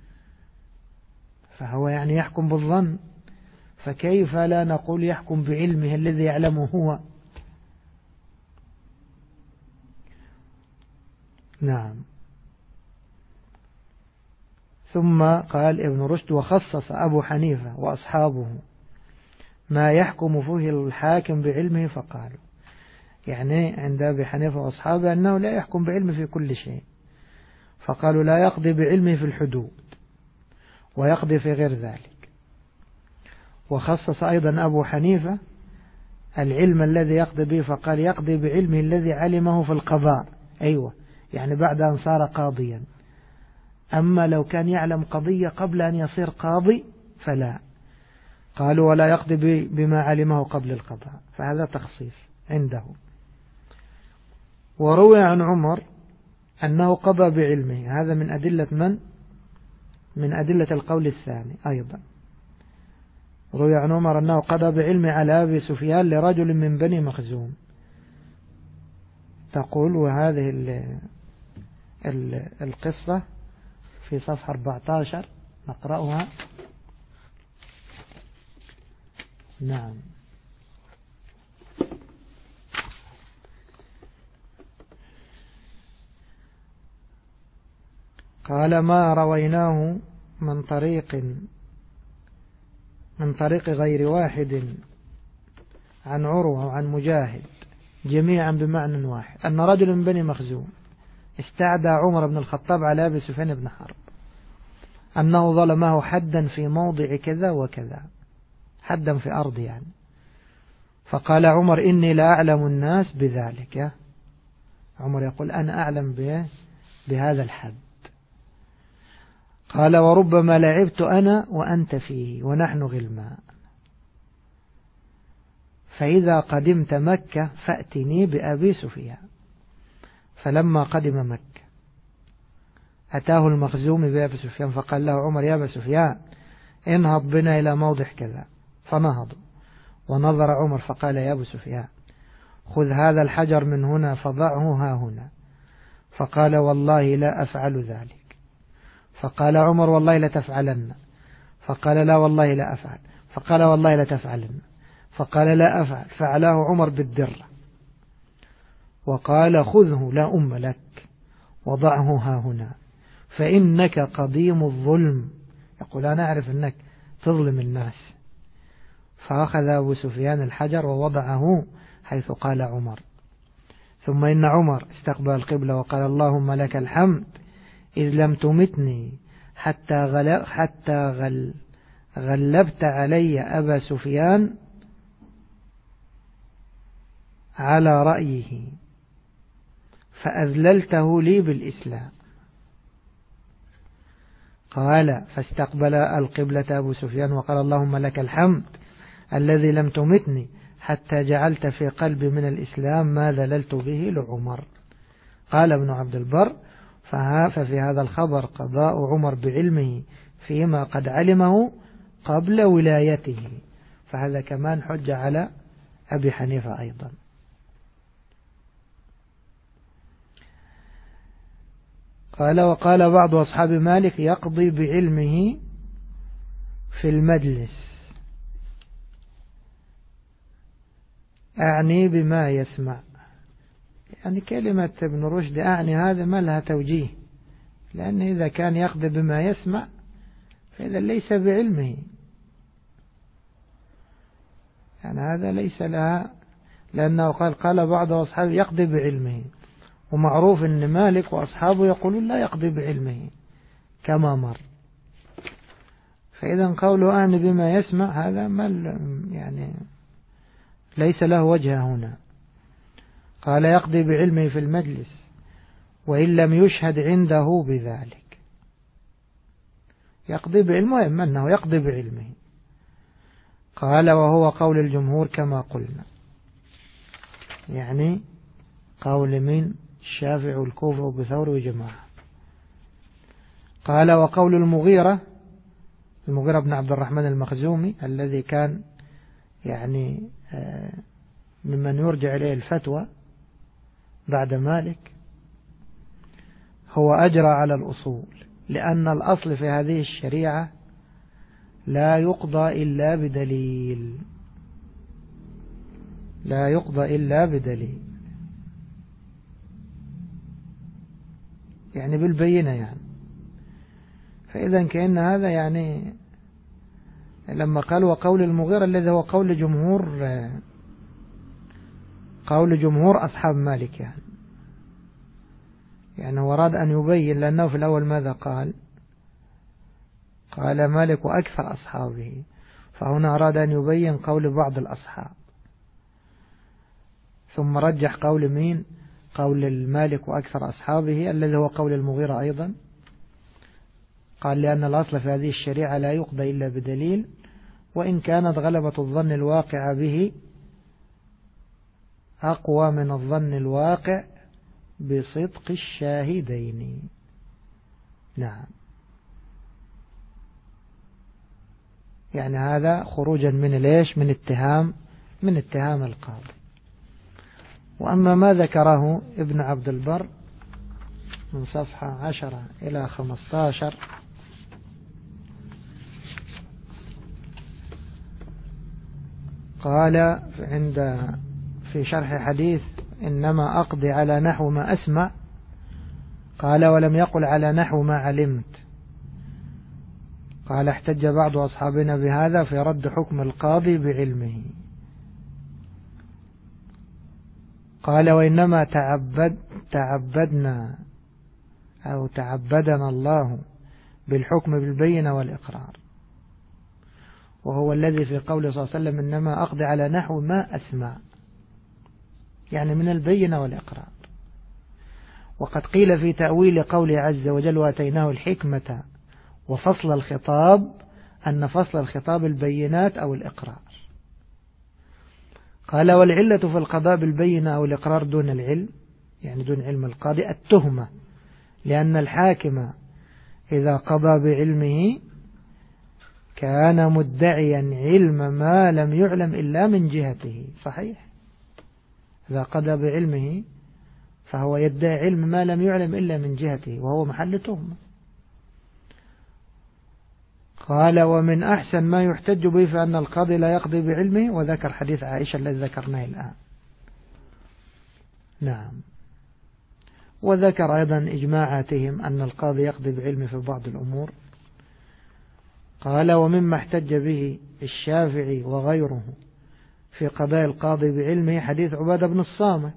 فهو يعني يحكم بالظن، فكيف لا نقول يحكم بعلمه الذي يعلمه هو؟ نعم. ثم قال ابن رشد وخصص أبو حنيفة وأصحابه ما يحكم فيه الحاكم بعلمه فقالوا، يعني عند أبي حنيفة وأصحابه أنه لا يحكم بعلمه في كل شيء، فقالوا لا يقضي بعلمه في الحدود ويقضي في غير ذلك. وخصص أيضا أبو حنيفة العلم الذي يقضي به، فقال يقضي بعلمه الذي علمه في القضاء، أيوة يعني بعد أن صار قاضيا. أما لو كان يعلم قضية قبل أن يصير قاضي فلا، قالوا ولا يقضي بما علمه قبل القضاء، فهذا تخصيص عنده. وروي عن عمر أنه قضى بعلمه، هذا من أدلة من أدلة القول الثاني أيضا. روي عن عمر أنه قضى بعلمه على أبي سفيان لرجل من بني مخزوم. تقول وهذه القصة في صفحة 14 نقرأها. نعم. قال ما رويناه من طريق غير واحد عن عروة وعن مجاهد جميعا بمعنى واحد، أن رجل من بني مخزوم استعدى عمر بن الخطاب على أبي سفيان بن حرب أنه ظلمه حدا في موضع كذا وكذا، حدا في أرض يعني. فقال عمر إني لا أعلم الناس بذلك. عمر يقول أنا أعلم بهذا الحد. قال وربما لعبت أنا وأنت فيه ونحن غلمان، فإذا قدمت مكة فأتني بأبي سفيان. فلما قدم مكة أتاه المخزوم بأبي سفيان، فقال له عمر يا أبا سفيان انهض بنا إلى موضع كذا، فنهضوا. ونظر عمر فقال يا أبو سفيان خذ هذا الحجر من هنا فضعه ها هنا. فقال والله لا أفعل ذلك. فقال عمر والله لا تفعلن. فقال لا والله لا أفعل. فقال والله لا تفعلن. فقال لا أفعل. فعلاه عمر بالدرة وقال خذه لا أم لك وضعه ها هنا فإنك قديم الظلم. يقول أنا أعرف أنك تظلم الناس. فأخذ أبو سفيان الحجر ووضعه حيث قال عمر. ثم إن عمر استقبل القبلة وقال اللهم لك الحمد إذ لم تمتني حتى غلبت علي أبا سفيان على رأيه فأذللته لي بالإسلام. قال فاستقبل القبلة أبو سفيان وقال اللهم لك الحمد الذي لم تمتني حتى جعلت في قلبي من الإسلام ما ذللت به لعمر. قال ابن عبد البر ففي هذا الخبر قضاء عمر بعلمه فيما قد علمه قبل ولايته، فهذا كمان حجة على أبي حنيفة أيضا. قال وقال بعض أصحاب مالك يقضي بعلمه في المجلس، أعني بما يسمع. يعني كلمة ابن رشد أعني هذا ما لها توجيه، لأن إذا كان يقضي بما يسمع فإذا ليس بعلمه، يعني هذا ليس لها، لأنه قال بعض أصحابه يقضي بعلمه، ومعروف أن مالك وأصحابه يقولون لا يقضي بعلمه كما مر. فإذا قوله أعني بما يسمع هذا يعني ليس له وجه هنا. قال يقضي بعلمه في المجلس وإن لم يشهد عنده بذلك. يقضي بعلمه إما أنه يقضي بعلمه. قال وهو قول الجمهور كما قلنا، يعني قول من الشافعي والكوفة وبثور وجماعة. قال وقول المغيرة بن عبد الرحمن المخزومي الذي كان يعني ممن يرجع إليه الفتوى بعد مالك، هو أجرى على الأصول، لأن الأصل في هذه الشريعة لا يقضى إلا بدليل، لا يقضى إلا بدليل، يعني بالبينة يعني. فإذا كأن هذا يعني لما قال وقول المغيرة الذي هو قول جمهور قول جمهور أصحاب مالك يعني هو أراد أن يبين، لأنه في الأول ماذا قال مالك وأكثر أصحابه، فهنا أراد أن يبين قول بعض الأصحاب، ثم رجح قول مين؟ قول المالك وأكثر أصحابه الذي هو قول المغيرة أيضا. قال لأن الأصل في هذه الشريعة لا يقضى إلا بدليل، وإن كانت غلبة الظن الواقع به أقوى من الظن الواقع بصدق الشاهدين. نعم، يعني هذا خروجا من ليش؟ من اتهام القاضي. وأما ما ذكره ابن عبد البر من صفحة 10 إلى 15 قال في شرح حديث إنما أقضي على نحو ما أسمع، قال ولم يقل على نحو ما علمت. قال احتج بعض أصحابنا بهذا في رد حكم القاضي بعلمه. قال وإنما تعبدنا أو تعبدنا الله بالحكم بالبينة والإقرار، وهو الذي في قوله صلى الله عليه وسلم إنما أقضي على نحو ما أسمع، يعني من البينة والإقرار. وقد قيل في تأويل قوله عز وجل واتيناه الحكمة وفصل الخطاب أن فصل الخطاب البينات أو الإقرار. قال والعلة في القضاء بالبينة أو الإقرار دون العلم، يعني دون علم القاضي، التهمة، لأن الحاكم إذا قضى بعلمه كان مدعيا علم ما لم يعلم إلا من جهته. صحيح، إذا قضى بعلمه فهو يدعي علم ما لم يعلم إلا من جهته، وهو محل تهمة. قال ومن أحسن ما يحتج به فأن القاضي لا يقضي بعلمه، وذكر حديث عائشة الذي ذكرناه الآن. نعم، وذكر أيضا إجماعاتهم أن القاضي يقضي بعلمه في بعض الأمور. قال ومما احتج به الشافعي وغيره في قضاء القاضي بعلمه حديث عبادة بن الصامت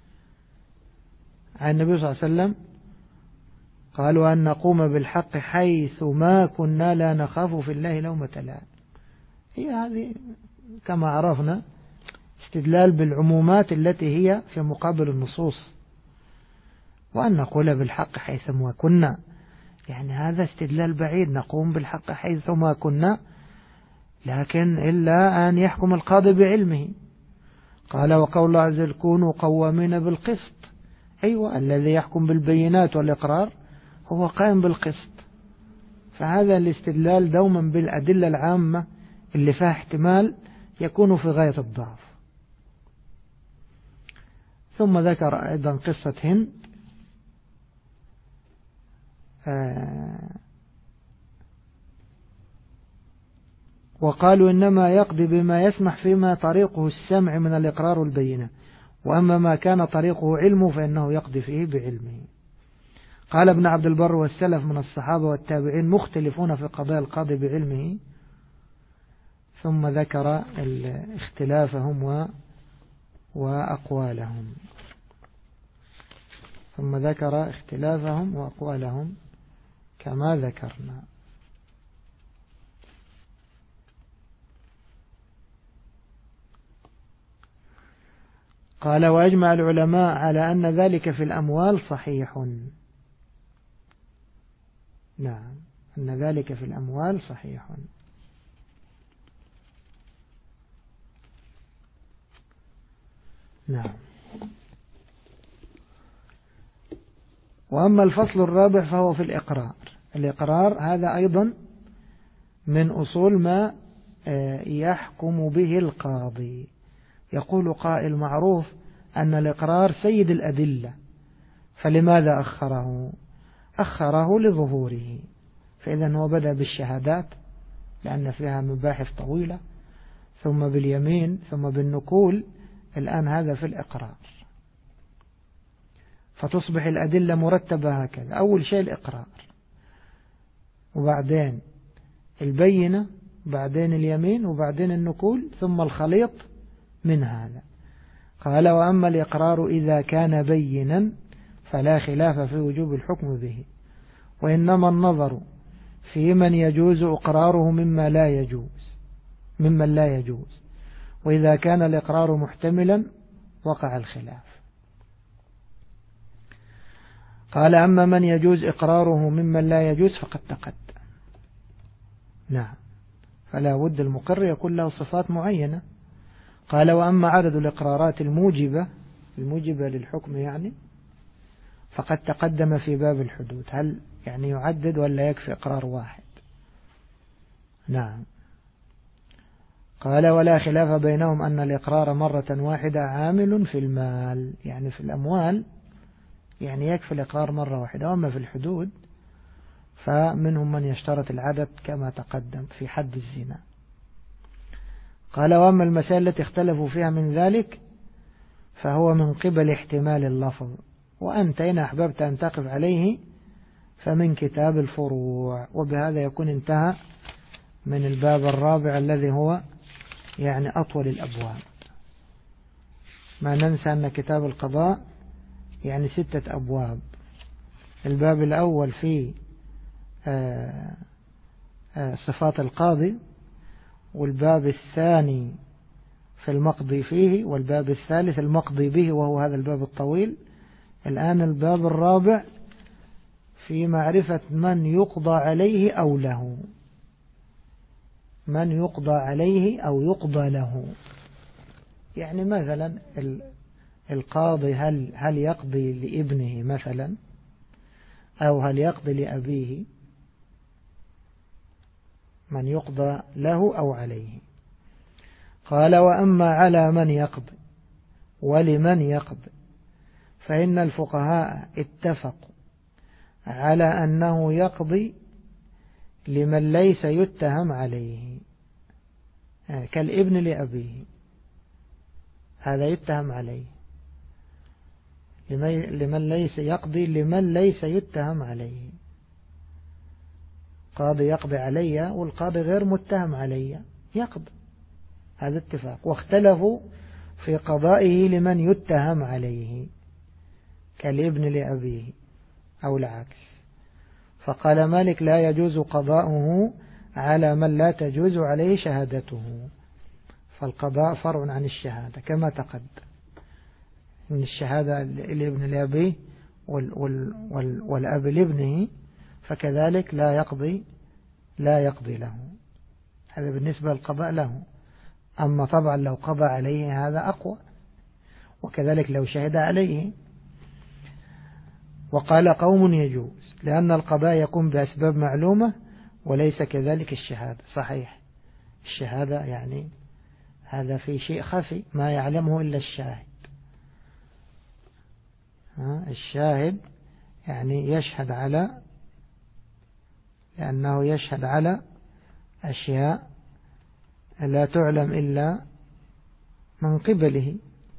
عن النبي صلى الله عليه وسلم قالوا أن نقوم بالحق حيث ما كنا لا نخاف في الله لومة لائم. هي هذه كما عرفنا استدلال بالعمومات التي هي في مقابل النصوص، وأن نقول بالحق حيث ما كنا، يعني هذا استدلال بعيد، نقوم بالحق حيث ما كنا، لكن إلا أن يحكم القاضي بعلمه. قال وقول الله عز وجل كونوا قوامين بالقسط، أيوة، الذي يحكم بالبينات والإقرار هو قائم بالقسط. فهذا الاستدلال دوما بالأدلة العامة اللي فيها احتمال يكون في غاية الضعف. ثم ذكر أيضا قصة هند وقالوا إنما يقضي بما يسمح فيما طريقه السمع من الإقرار والبينة، وأما ما كان طريقه علمه فإنه يقضي فيه بعلمه. قال ابن عبد البر والسلف من الصحابة والتابعين مختلفون في قضاء القاضي بعلمه، ثم ذكر اختلافهم وأقوالهم كما ذكرنا. قال وأجمع العلماء على أن ذلك في الأموال صحيح. نعم، أن ذلك في الأموال صحيح. نعم. وأما الفصل الرابع فهو في الإقرار. الإقرار هذا أيضا من أصول ما يحكم به القاضي. يقول قائل معروف أن الإقرار سيد الأدلة، فلماذا أخره لظهوره، فإذا هو بدأ بالشهادات لأن فيها مباحث طويلة، ثم باليمين، ثم بالنقول، الآن هذا في الإقرار، فتصبح الأدلة مرتبة هكذا. أول شيء الإقرار، وبعدين البينة، بعدين اليمين، وبعدين النقول، ثم الخليط من هذا. قال وأما الإقرار إذا كان بينا فلا خلاف في وجوب الحكم به، وإنما النظر في من يجوز إقراره ممن لا يجوز، وإذا كان الإقرار محتملا وقع الخلاف. قال أما من يجوز إقراره ممن لا يجوز فقد تقدم. نعم، فلا بد المقر يكون له صفات معينة. قال وأما عدد الإقرارات الموجبة للحكم يعني فقد تقدم في باب الحدود، هل يعني يعدد ولا يكفي إقرار واحد؟ نعم. قال ولا خلاف بينهم أن الإقرار مرة واحدة عامل في المال، يعني في الأموال يعني يكفي الإقرار مرة واحدة، وأما في الحدود فمنهم من يشترط العدد كما تقدم في حد الزنا. قال وأما المسائل التي اختلفوا فيها من ذلك فهو من قبل احتمال اللفظ، وأنت إن أحببت أن تقف عليه فمن كتاب الفروع. وبهذا يكون انتهى من الباب الرابع الذي هو يعني أطول الأبواب. ما ننسى أن كتاب القضاء يعني 6 أبواب. الباب الأول في صفات القاضي، والباب الثاني في المقضي فيه، والباب الثالث المقضي به وهو هذا الباب الطويل. الآن الباب الرابع في معرفة من يقضى عليه أو له، من يقضى عليه أو يقضى له. يعني مثلا القاضي هل يقضي لابنه مثلا، أو هل يقضي لأبيه، من يقضى له أو عليه. قال وأما على من يقضي ولمن يقضي فإن الفقهاء اتفقوا على أنه يقضي لمن ليس يتهم عليه، كالابن لأبيه، هذا يتهم عليه، لمن ليس يقضي لمن ليس يتهم عليه. قاضي يقضي علي والقاضي غير متهم علي يقضي، هذا اتفاق. واختلفوا في قضائه لمن يتهم عليه كالابن لأبيه أو العكس. فقال مالك لا يجوز قضاؤه على من لا تجوز عليه شهادته، فالقضاء فرع عن الشهادة كما تقدم إن الشهادة الابن لأبيه والأب لابنه، فكذلك لا يقضي له. هذا بالنسبة للقضاء له. أما طبعا لو قضى عليه هذا أقوى، وكذلك لو شهد عليه. وقال قوم يجوز لأن القضاء يقوم بأسباب معلومة وليس كذلك الشهادة. صحيح، الشهادة يعني هذا في شيء خفي ما يعلمه إلا الشاهد. الشاهد يعني يشهد على، لأنه يشهد على أشياء لا تعلم إلا من قبله.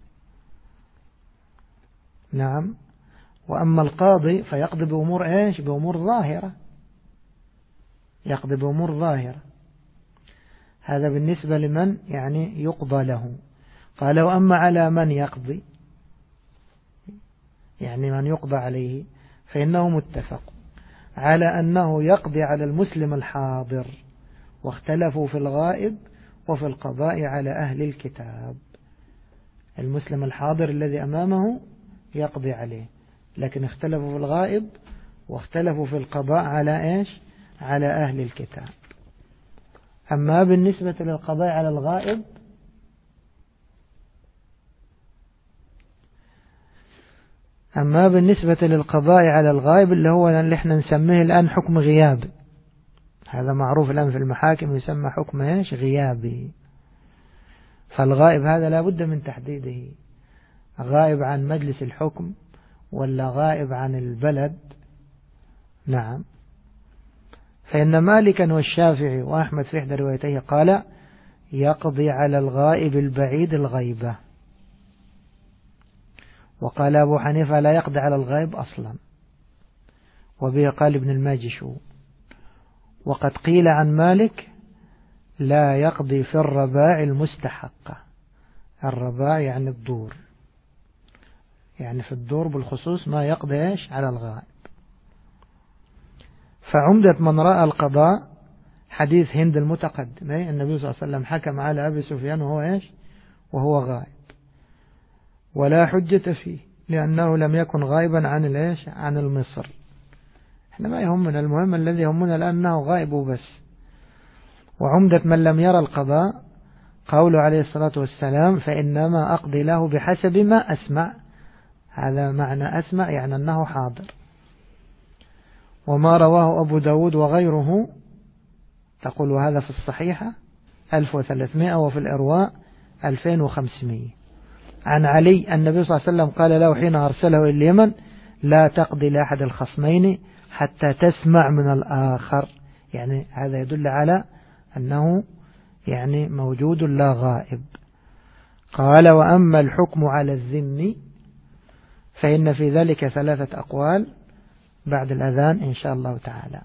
نعم. وأما القاضي فيقضي بأمور إيش؟ بأمور ظاهرة، يقضي بأمور ظاهرة. هذا بالنسبة لمن يعني يقضى له. قال وأما على من يقضي يعني من يقضى عليه فإنه متفق على أنه يقضي على المسلم الحاضر، واختلفوا في الغائب وفي القضاء على أهل الكتاب. المسلم الحاضر الذي أمامه يقضي عليه، لكن اختلفوا في الغائب واختلفوا في القضاء على إيش؟ على أهل الكتاب. أما بالنسبة للقضاء على الغائب اللي هو اللي احنا نسميه الآن حكم غيابي، هذا معروف الآن في المحاكم يسمى حكم إيش؟ غيابي. فالغائب هذا لا بد من تحديده، غائب عن مجلس الحكم ولا غائب عن البلد. نعم. فإن مالكا والشافعي وأحمد في إحدى روايته قال يقضي على الغائب البعيد الغيبة، وقال أبو حنيفة لا يقضي على الغائب أصلا، وبه قال ابن الماجشون. وقد قيل عن مالك لا يقضي في الرباع المستحقة، الرباع يعني الدور، يعني في الدور بالخصوص ما يقضي إيش على الغائب. فعمدة من رأى القضاء حديث هند المتقدم، النبي صلى الله عليه وسلم حكم على أبي سفيان وهو إيش وهو غائب، ولا حجة فيه لأنه لم يكن غائبا عن الإيش عن المصر. احنا ما يهمنا، المهم الذي يهمنا لأنه غائب وبس. وعمدة من لم يرى القضاء قوله عليه الصلاة والسلام فإنما أقضي له بحسب ما أسمع. هذا معنى أسمع يعني أنه حاضر. وما رواه أبو داود وغيره تقول هذا في الصحيحة 1300 وفي الإرواء 2500 عن علي النبي صلى الله عليه وسلم قال له حين أرسله إلى اليمن لا تقضي لأحد الخصمين حتى تسمع من الآخر. يعني هذا يدل على أنه يعني موجود لا غائب. قال وأما الحكم على الذم فإن في ذلك 3 أقوال بعد الأذان إن شاء الله تعالى.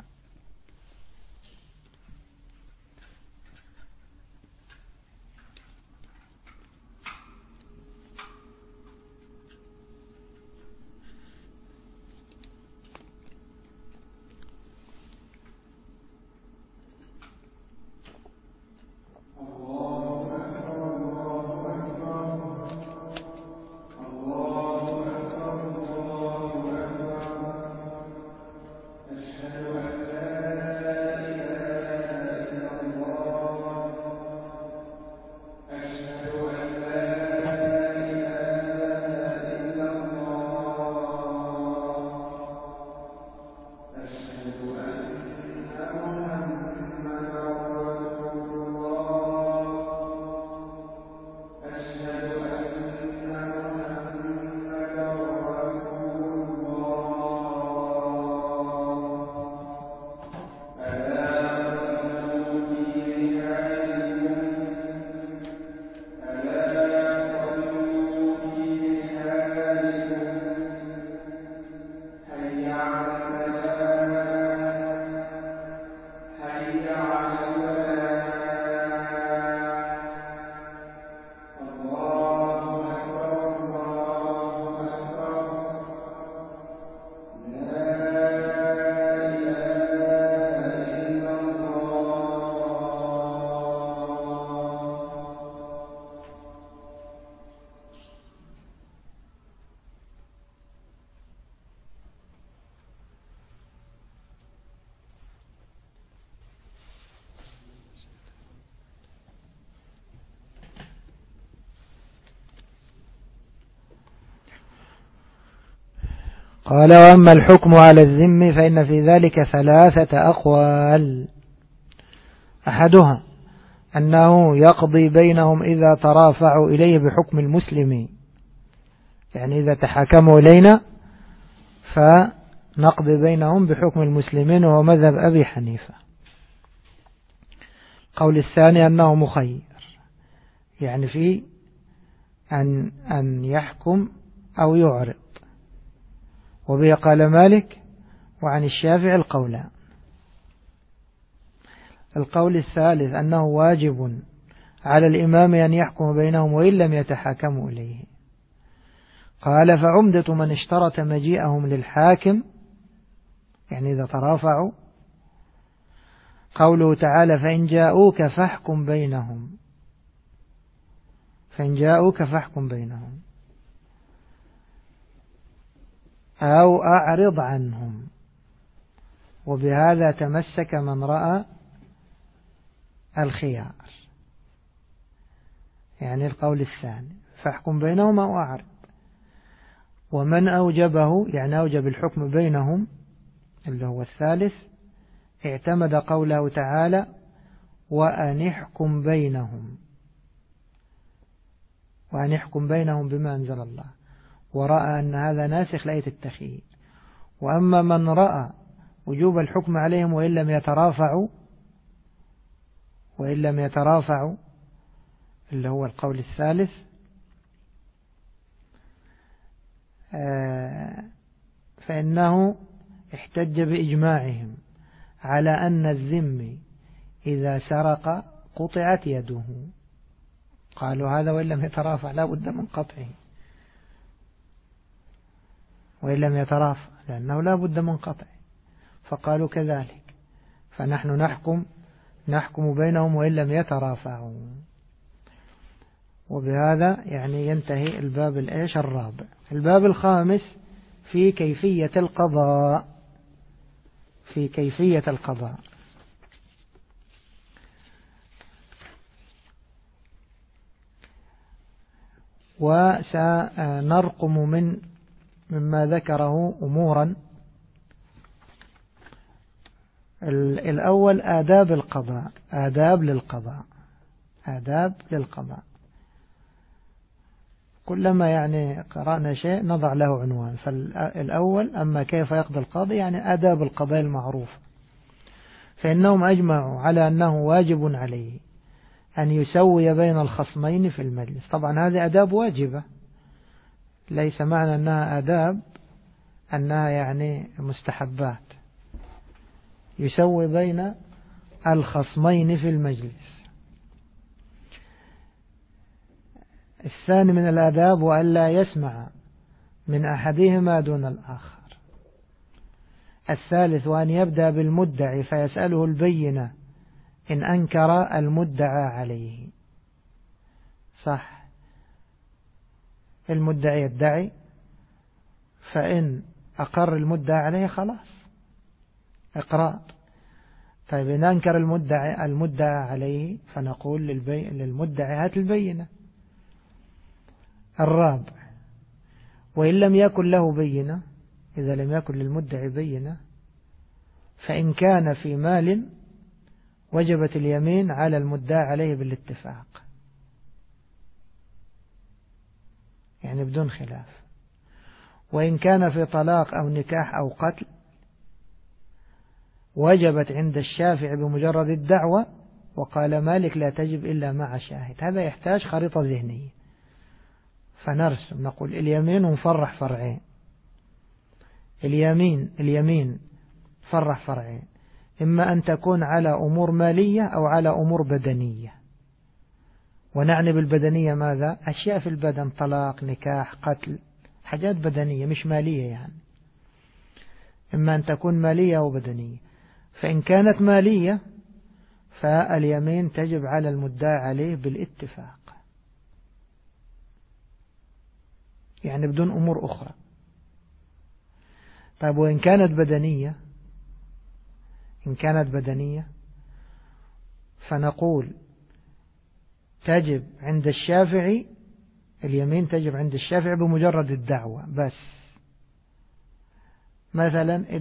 قال وأما الحكم على الذم فإن في ذلك 3 أقوال. أحدها أنه يقضي بينهم إذا ترافعوا إليه بحكم المسلمين، يعني إذا تحاكموا إلينا فنقضي بينهم بحكم المسلمين وهو مذهب أبي حنيفة. قول الثاني أنه مخير، يعني في أن يحكم أو يعرض، وبه قال مالك وعن الشافعي القولان. القول الثالث أنه واجب على الإمام أن يحكم بينهم وإن لم يتحاكموا إليه. قال فعمدة من اشترط مجيئهم للحاكم، يعني إذا ترافعوا، قوله تعالى فإن جاءوك فاحكم بينهم، فإن جاءوك فاحكم بينهم أو أعرض عنهم. وبهذا تمسك من رأى الخيار، يعني القول الثاني فاحكم بينهم أو أعرض. ومن أوجبه يعني أوجب الحكم بينهم اللي هو الثالث اعتمد قوله تعالى وأن احكم بينهم، وأن يحكم بينهم بما أنزل الله، ورأى أن هذا ناسخ لآية التخيير. وأما من رأى وجوب الحكم عليهم وإن لم يترافعوا اللي هو القول الثالث فإنه احتج بإجماعهم على أن الذم إذا سرق قطعت يده. قالوا هذا وإن لم يترافع لا بد من قطعه. وإن لم يترافع، لأنه لا بد من قطع. فقالوا كذلك، فنحن نحكم بينهم وإن لم يترافعوا. وبهذا يعني ينتهي الباب الرابع. الباب الخامس في كيفية القضاء. في كيفية القضاء. وسنرقم مما ذكره أمورا. الأول آداب القضاء، آداب للقضاء. كلما يعني قرأنا شيء نضع له عنوان. فالأول أما كيف يقضي القاضي يعني آداب القضاء المعروف. فإنهم أجمعوا على أنه واجب عليه أن يسوي بين الخصمين في المجلس. طبعا هذه آداب واجبة، ليس معنى أنها آداب أنها يعني مستحبات. يسوي بين الخصمين في المجلس. الثاني من الآداب وألا يسمع من أحدهما دون الآخر. الثالث وأن يبدأ بالمدعي فيسأله البينة إن أنكر المدعى عليه. صح، المدعي يدعي، فإن أقر المدعى عليه خلاص إقرار. طيب إن أنكر المدعى عليه فنقول للمدعي هات البينة. الرابع وإن لم يكن له بينة، إذا لم يكن للمدعي بينة، فإن كان في مال وجبت اليمين على المدعى عليه بالاتفاق، يعني بدون خلاف. وإن كان في طلاق أو نكاح أو قتل وجبت عند الشافعي بمجرد الدعوة، وقال مالك لا تجب إلا مع شاهد. هذا يحتاج خريطة ذهنية، فنرسم نقول اليمين ونفرح فرعين. اليمين فرح فرعين، إما أن تكون على أمور مالية أو على أمور بدنية. ونعني بالبدنية ماذا؟ أشياء في البدن، طلاق نكاح قتل، حاجات بدنية مش مالية يعني. إما أن تكون مالية أو بدنية. فإن كانت مالية فاليمين تجب على المدعى عليه بالاتفاق، يعني بدون أمور أخرى. طيب وإن كانت بدنية فنقول تجب عند الشافعي، اليمين تجب عند الشافعي بمجرد الدعوة بس. مثلا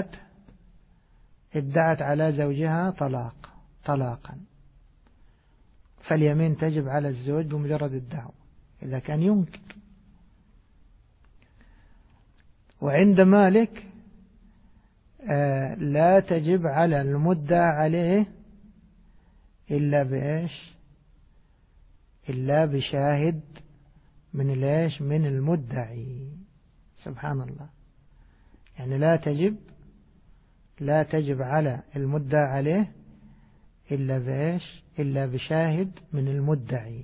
ادعت على زوجها طلاقا، فاليمين تجب على الزوج بمجرد الدعوة إذا كان ينكر. وعند مالك لا تجب على المدعى عليه إلا بإيش؟ إلا بشاهد من المدعي. سبحان الله، يعني لا تجب على المدعى عليه إلا بإيش؟ إلا بشاهد من المدعي.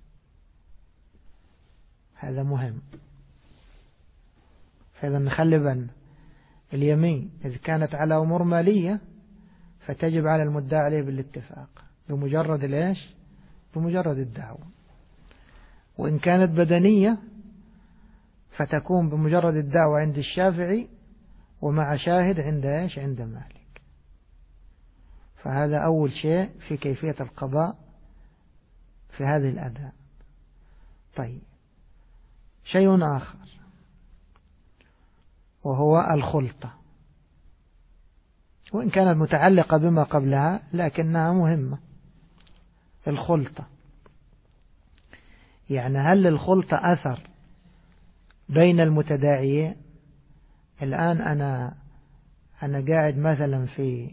هذا مهم. فإذا نخلي بالنا، اليمين إذا كانت على أمور مالية فتجب على المدعى عليه بالاتفاق بمجرد الإيش؟ بمجرد الدعوة. وإن كانت بدنية فتكون بمجرد الدعوة عند الشافعي ومع شاهد عند إيش؟ عند مالك. فهذا أول شيء في كيفية القضاء في هذه الأداء. طيب شيء آخر وهو الخلطة، وإن كانت متعلقة بما قبلها لكنها مهمة. الخلطة يعني هل الخلطة أثر بين المتداعيين؟ الآن أنا قاعد مثلا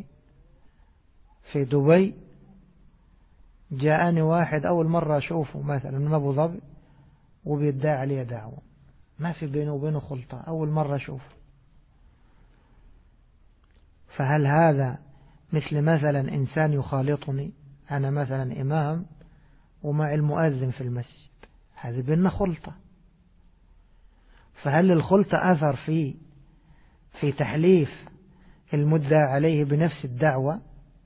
في دبي، جاءني واحد أول مرة أشوفه مثلا من أبو ظبي وبيدعي عليه دعوة، ما في بينه وبينه خلطة، أول مرة أشوفه. فهل هذا مثل مثلا إنسان يخالطني، أنا مثلا إمام ومع المؤذن في المسجد، هذه بيننا خلطة. فهل الخلطة أثر في تحليف المدعى عليه بنفس الدعوة؟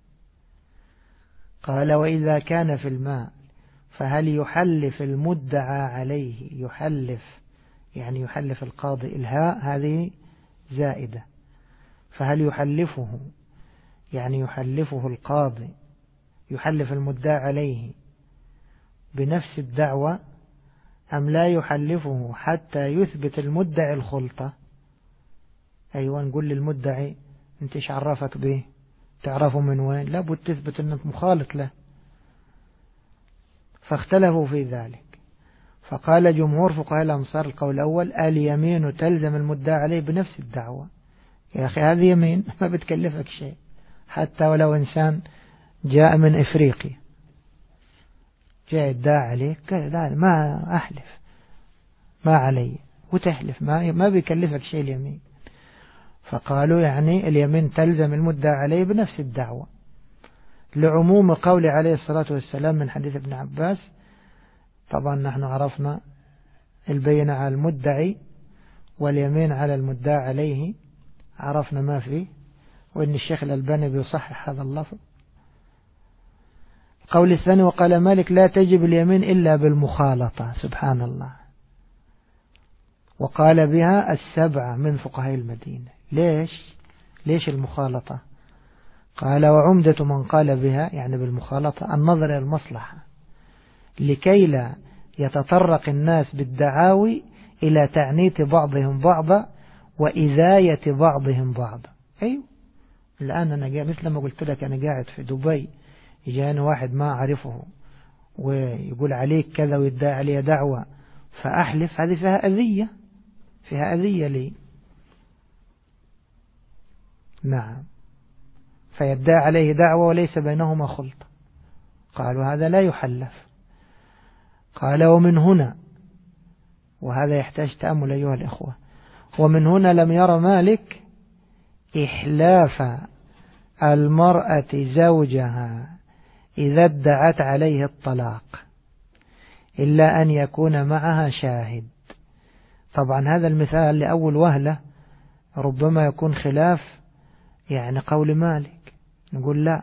قال وإذا كان في الماء فهل يحلف المدعى عليه، يحلف يعني يحلف القاضي، الهاء هذه زائدة، فهل يحلفه يعني يحلفه القاضي، يحلف المدعى عليه بنفس الدعوة، أم لا يحلفه حتى يثبت المدعي الخلطة؟ أيوة، نقول للمدعي أنت إيش عرفك به، تعرفه من وين، لابد تثبت أنك مخالط له. فاختلفوا في ذلك، فقال جمهور فقهاء الأمصار القول الأول اليمين تلزم المدعى عليه بنفس الدعوة. يا أخي هذه يمين ما بتكلفك شيء، حتى ولو إنسان جاء من إفريقيا جاء يدعى عليك قال لا ما أحلف ما علي وتحلف، ما بيكلفك شيء اليمين. فقالوا يعني اليمين تلزم المدعى عليه بنفس الدعوة، لعموم قول عليه الصلاة والسلام من حديث ابن عباس. طبعا نحن عرفنا البينة على المدعي واليمين على المدعى عليه، عرفنا ما فيه، وإن الشيخ الألباني بيصحح هذا اللفظ. القول الثاني وقال مالك لا تجب اليمين إلا بالمخالطة، سبحان الله، وقال بها 7 من فقهاء المدينة. ليش المخالطة؟ قال وعمدة من قال بها يعني بالمخالطة النظر إلى المصلحة، لكي لا يتطرق الناس بالدعاوي إلى تعنيت بعضهم بعضا وإذاية بعضهم بعضا. أيوة، الآن أنا مثل ما قلت لك أنا قاعد في دبي، يجاني واحد ما أعرفه ويقول عليك كذا ويدعي عليه دعوة فأحلف، هذه فيها أذية لي. نعم، فيدعي عليه دعوة وليس بينهما خلطة، قالوا هذا لا يحلف. قال ومن هنا، وهذا يحتاج تأمل أيها الإخوة، ومن هنا لم ير مالك إحلاف المرأة زوجها إذا ادعت عليه الطلاق إلا أن يكون معها شاهد. طبعا هذا المثال لأول وهلة ربما يكون خلاف يعني قول مالك، نقول لا،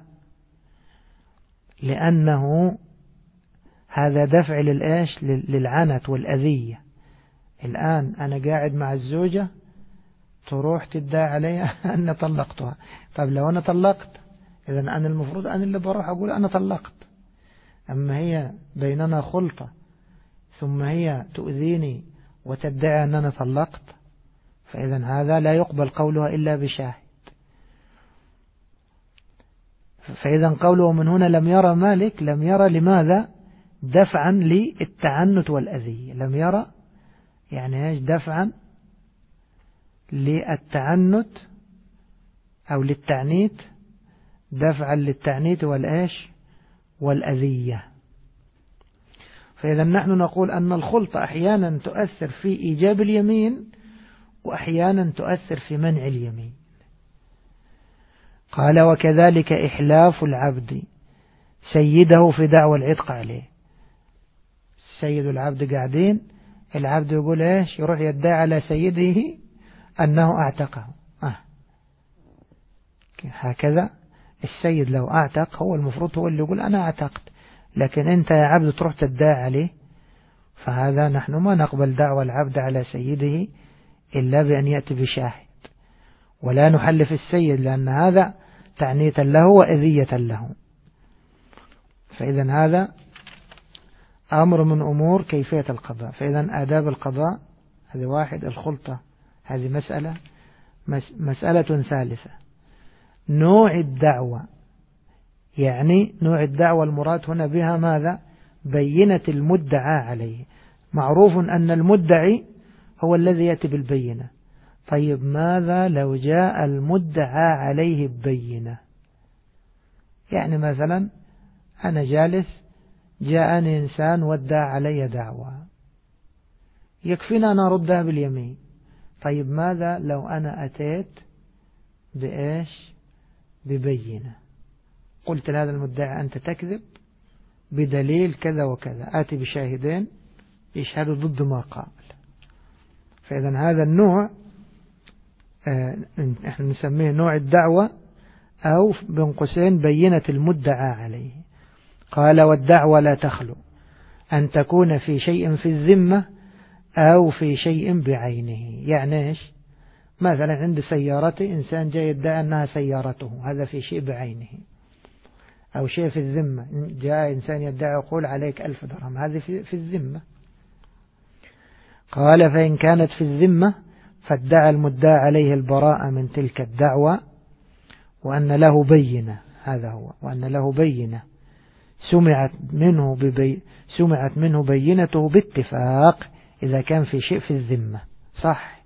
لأنه هذا دفع للعنت والأذية. الآن أنا قاعد مع الزوجة تروح تدعي عليها أن طلقتها، طب لو أنا طلقت إذا أنا المفروض أنا اللي بروح أقول أنا طلقت، أما هي بيننا خلطة ثم هي تؤذيني وتدعي أن أنا طلقت، فإذا هذا لا يقبل قولها إلا بشاهد. فإذا قوله من هنا لم يرى مالك، لم يرى لماذا؟ دفعا للتعنت والأذية، لم يرى يعني ايش؟ دفعا للتعنت أو للتعنيت، دفعا للتعنيت والإيش والأذية. فإذا نحن نقول أن الخلطة أحيانا تؤثر في إيجاب اليمين وأحيانا تؤثر في منع اليمين. قال وكذلك إحلاف العبد سيده في دعوى العتق عليه، سيد العبد قاعدين، العبد يقول ايش؟ يروح يدعي على سيده أنه أعتقه. هكذا السيد لو أعتق هو المفروض هو اللي يقول أنا أعتقت، لكن أنت يا عبد تروح تدعي عليه، فهذا نحن ما نقبل دعوى العبد على سيده إلا بأن يأتي بشاهد، ولا نحلف السيد لأن هذا تعنيتا له وأذية له. فإذا هذا أمر من أمور كيفية القضاء. فإذا آداب القضاء هذه واحد، الخلطة هذه مسألة ثالثة، نوع الدعوة، يعني نوع الدعوة المراد هنا بها ماذا؟ بينة المدعى عليه. معروف أن المدعي هو الذي يأتي بالبينة، طيب ماذا لو جاء المدعى عليه ببينة؟ يعني مثلا أنا جالس جاءني إنسان ودعى علي دعوة، يكفينا أن أردها باليمين، طيب ماذا لو أنا أتيت بإيش؟ ببينة، قلت لهذا المدعي أنت تكذب بدليل كذا وكذا، آتي بشاهدين يشهدوا ضد ما قال، فإذا هذا النوع احنا نسميه نوع الدعوة، أو بين قوسين بينة المدعى عليه. قال والدعوة لا تخلو أن تكون في شيء في الذمة أو في شيء بعينه. يعني إيش؟ مثلا عند سيارته إنسان جاي يدعي أنها سيارته، هذا في شيء بعينه. أو شيء في الذمة، جاء إنسان يدعي يقول عليك 1000 درهم، هذه في الذمة. قال فإن كانت في الذمة فادعى المدعى عليه البراءة من تلك الدعوة وأن له بينة، هذا هو، وأن له بينة سمعت منه بينته باتفاق إذا كان في شيء في الذمة. صح،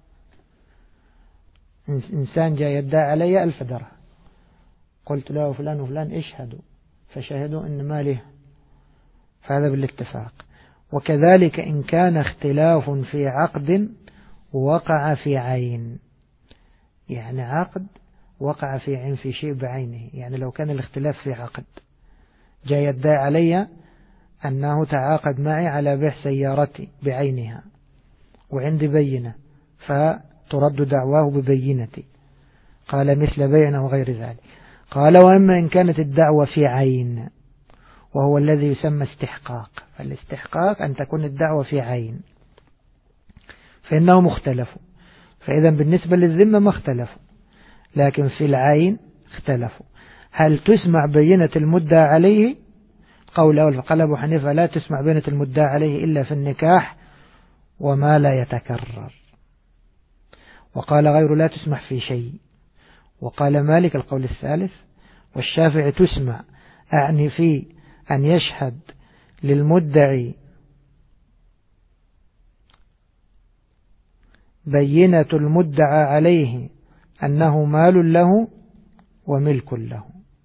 إنسان جاء يدعي علي 1000 درهم، قلت له فلان وفلان اشهدوا، فشهدوا إن ماله، فهذا بالاتفاق. وكذلك إن كان اختلاف في عقد وقع في عين، يعني عقد وقع في عين في شيء بعينه، يعني لو كان الاختلاف في عقد، جاء يدعي علي أنه تعاقد معي على بيع سيارتي بعينها وعندي بينة، فترد دعواه ببينتي. قال مثل بينه وغير ذلك. قال وإما إن كانت الدعوة في عين، وهو الذي يسمى استحقاق، فالاستحقاق أن تكون الدعوة في عين، فإنهم اختلفوا. فإذا بالنسبة للذمة ما اختلفوا، لكن في العين اختلفوا. هل تسمع بينة المدعى عليه؟ قول أول، فقال أبو حنيفة لا تسمع بينة المدعى عليه إلا في النكاح وما لا يتكرر. وقال غير لا تسمع في شيء. وقال مالك القول الثالث. والشافعي تسمع، أعني في أن يشهد للمدعي بينة المدعى عليه أنه مال له وملك له،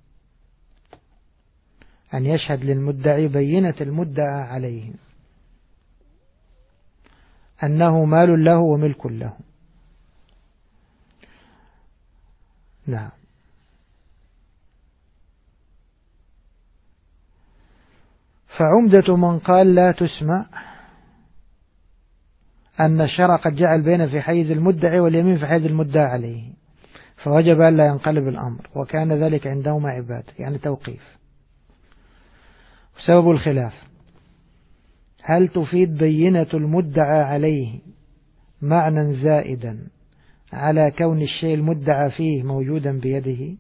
أن يشهد للمدعي بينة المدعى عليه أنه مال له وملك له. نعم. فعمدة من قال لا تسمع أن الشرع قد جعل بين في حيز المدعي واليمين في حيز المدعى عليه، فوجب أن لا ينقلب الأمر، وكان ذلك عندهما عبادة، يعني توقيف. سبب الخلاف هل تفيد بينة المدعى عليه معنى زائدا على كون الشيء المدعى فيه موجودا بيده؟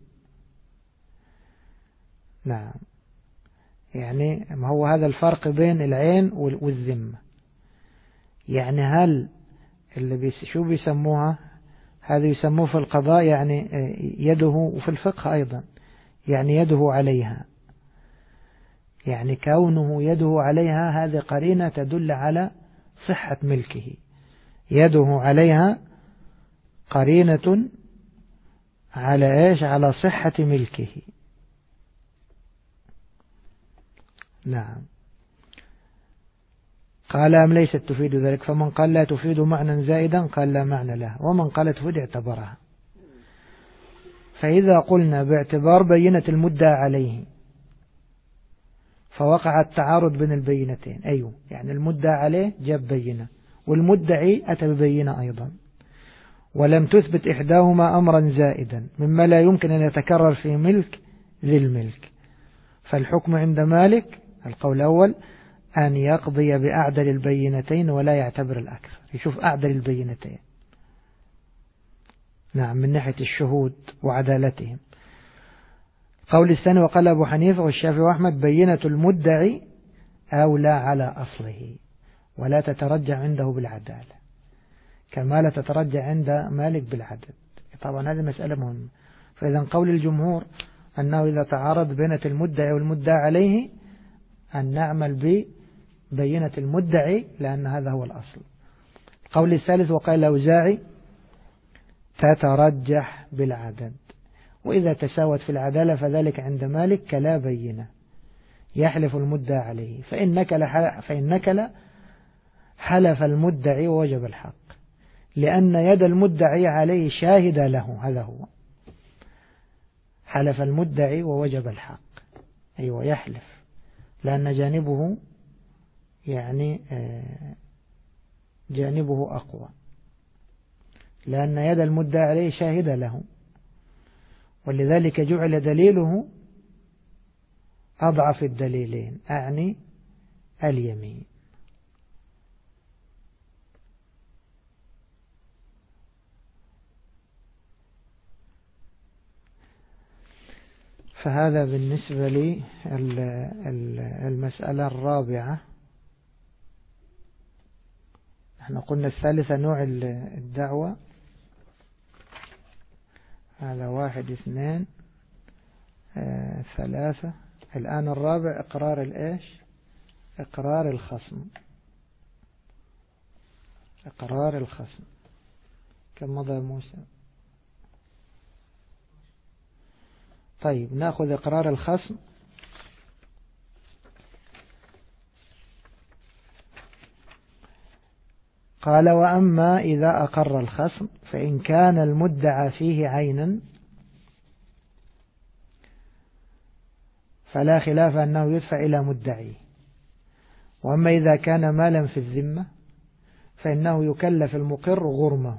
نعم، يعني ما هو هذا الفرق بين العين والذمة. يعني هل اللي شو بيسموها، هذا يسموه في القضاء يعني يده، وفي الفقه أيضا يعني يده عليها، يعني كونه يده عليها هذه قرينة تدل على صحة ملكه. يده عليها قرينة على إيش؟ على صحة ملكه. نعم. قال أم ليست تفيد ذلك؟ فمن قال لا تفيد معنى زائدا قال لا معنى له، ومن قال تفيد اعتبرها. فإذا قلنا باعتبار بينة المدعى عليه فوقع التعارض بين البينتين. أيوه، يعني المدعى عليه جاب بينة والمدعي أتى ببينة أيضا، ولم تثبت إحداهما أمرا زائدا مما لا يمكن أن يتكرر في ملك ذي الملك. فالحكم عند مالك القول الأول أن يقضي بأعدل البينتين ولا يعتبر الأكثر، يشوف أعدل البينتين. نعم، من ناحية الشهود وعدالتهم. قول الثاني وقال أبو حنيفة والشافعي وأحمد بينة المدعي أولى على أصله ولا تترجع عنده بالعدالة كما لا تترجع عند مالك بالعدد. طبعا هذه مسألة مهمة. فإذا قول الجمهور أنه إذا تعارض بينة المدعي والمدعى عليه أن نعمل ببينة المدعي لأن هذا هو الأصل. القول الثالث وقال الأوزاعي تترجح بالعدد، وإذا تساوت في العدالة فذلك عند مالك كلا بينة يحلف المدعى عليه، فإنك لا حلف المدعي ووجب الحق، لأن يد المدعي عليه شاهد له. هذا هو حلف المدعي ووجب الحق. أيوة، يحلف لأن جانبه أقوى. لأن يد المدعى عليه شاهدة له، ولذلك جعل دليله أضعف الدليلين، أعني اليمين. فهذا بالنسبة لي المسألة الرابعة. احنا قلنا الثالثة نوع الدعوة، هذا 1 2 3. الآن الرابع إقرار الإيش؟ إقرار الخصم. إقرار الخصم كم مضى موسى؟ طيب نأخذ إقرار الخصم. قال: وأما إذا أقر الخصم فإن كان المدعى فيه عينا فلا خلاف أنه يدفع إلى مدعيه، وأما إذا كان مالا في الذمة فإنه يكلف المقر غرمه،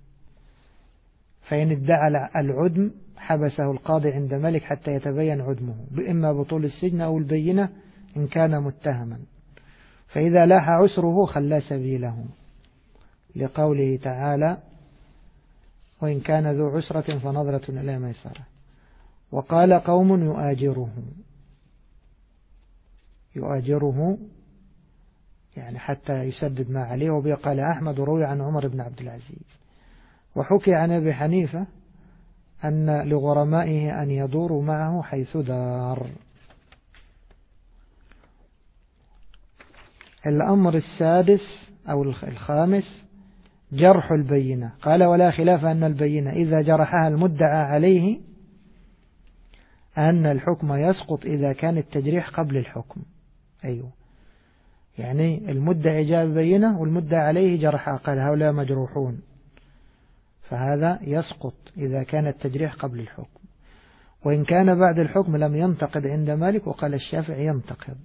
فإن ادعى العدم حبسه القاضي عند ملك حتى يتبين عدمه، إما بطول السجن أو البينة إن كان متهما، فإذا لاح عسره خلى سبيله، لقوله تعالى: وإن كان ذو عسرة فنظرة إلى ميسرة. وقال قوم: يؤاجره يعني حتى يسدد ما عليه. وبه قال أحمد، روي عن عمر بن عبد العزيز. وحكي عن أبي حنيفة أن لغرمائه أن يدوروا معه حيث دار. الأمر السادس أو الخامس جرح البينة. قال: ولا خلاف أن البينة إذا جرحها المدعى عليه أن الحكم يسقط إذا كان التجريح قبل الحكم. أيوه، يعني المدعي جاء ببينة والمدعى عليه جرحها، قال هؤلاء مجروحون، فهذا يسقط إذا كان التجريح قبل الحكم. وإن كان بعد الحكم لم ينتقد عند مالك، وقال الشافعي ينتقد.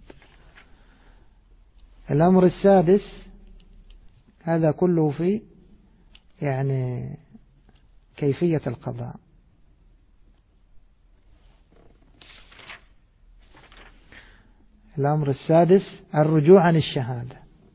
الأمر السادس هذا كله في يعني كيفية القضاء. الأمر السادس الرجوع عن الشهادة.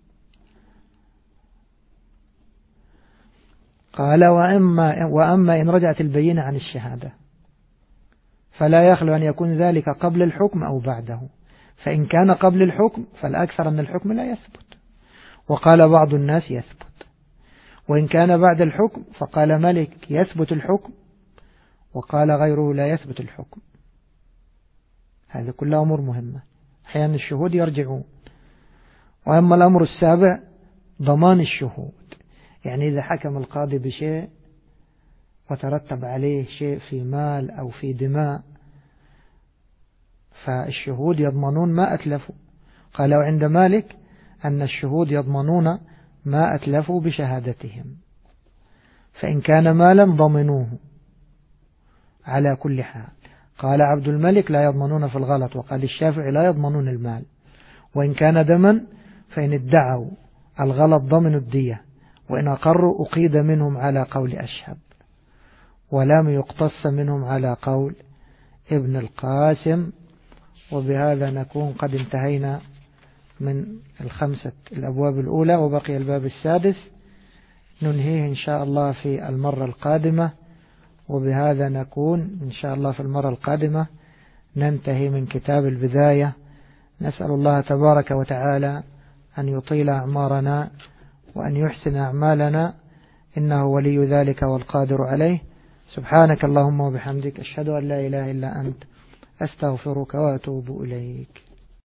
قال: وأما إن رجعت البينة عن الشهادة فلا يخلو أن يكون ذلك قبل الحكم أو بعده، فإن كان قبل الحكم فالأكثر أن الحكم لا يثبت، وقال بعض الناس يثبت. وإن كان بعد الحكم فقال مالك يثبت الحكم، وقال غيره لا يثبت الحكم. هذا كلها أمور مهمة، أحيانا الشهود يرجعون. وأما الأمر السابع ضمان الشهود، يعني إذا حكم القاضي بشيء وترتب عليه شيء في مال أو في دماء فالشهود يضمنون ما أتلفوا. قالوا عند مالك أن الشهود يضمنون ما أتلفوا بشهادتهم، فإن كان مالا ضمنوه على كل حال. قال عبد الملك لا يضمنون في الغلط، وقال الشافعي لا يضمنون المال. وإن كان دما فإن ادعوا الغلط ضمنوا الدية، وإن أقروا أقيد منهم على قول أشهب، ولم يقتص منهم على قول ابن القاسم. وبهذا نكون قد انتهينا من 5 الأبواب الأولى، وبقي الباب السادس ننهيه إن شاء الله في المرة القادمة. وبهذا نكون إن شاء الله في المرة القادمة ننتهي من كتاب البداية. نسأل الله تبارك وتعالى أن يطيل أعمارنا وأن يحسن أعمالنا، إنه ولي ذلك والقادر عليه. سبحانك اللهم وبحمدك، أشهد أن لا إله إلا أنت، أستغفرك وأتوب إليك.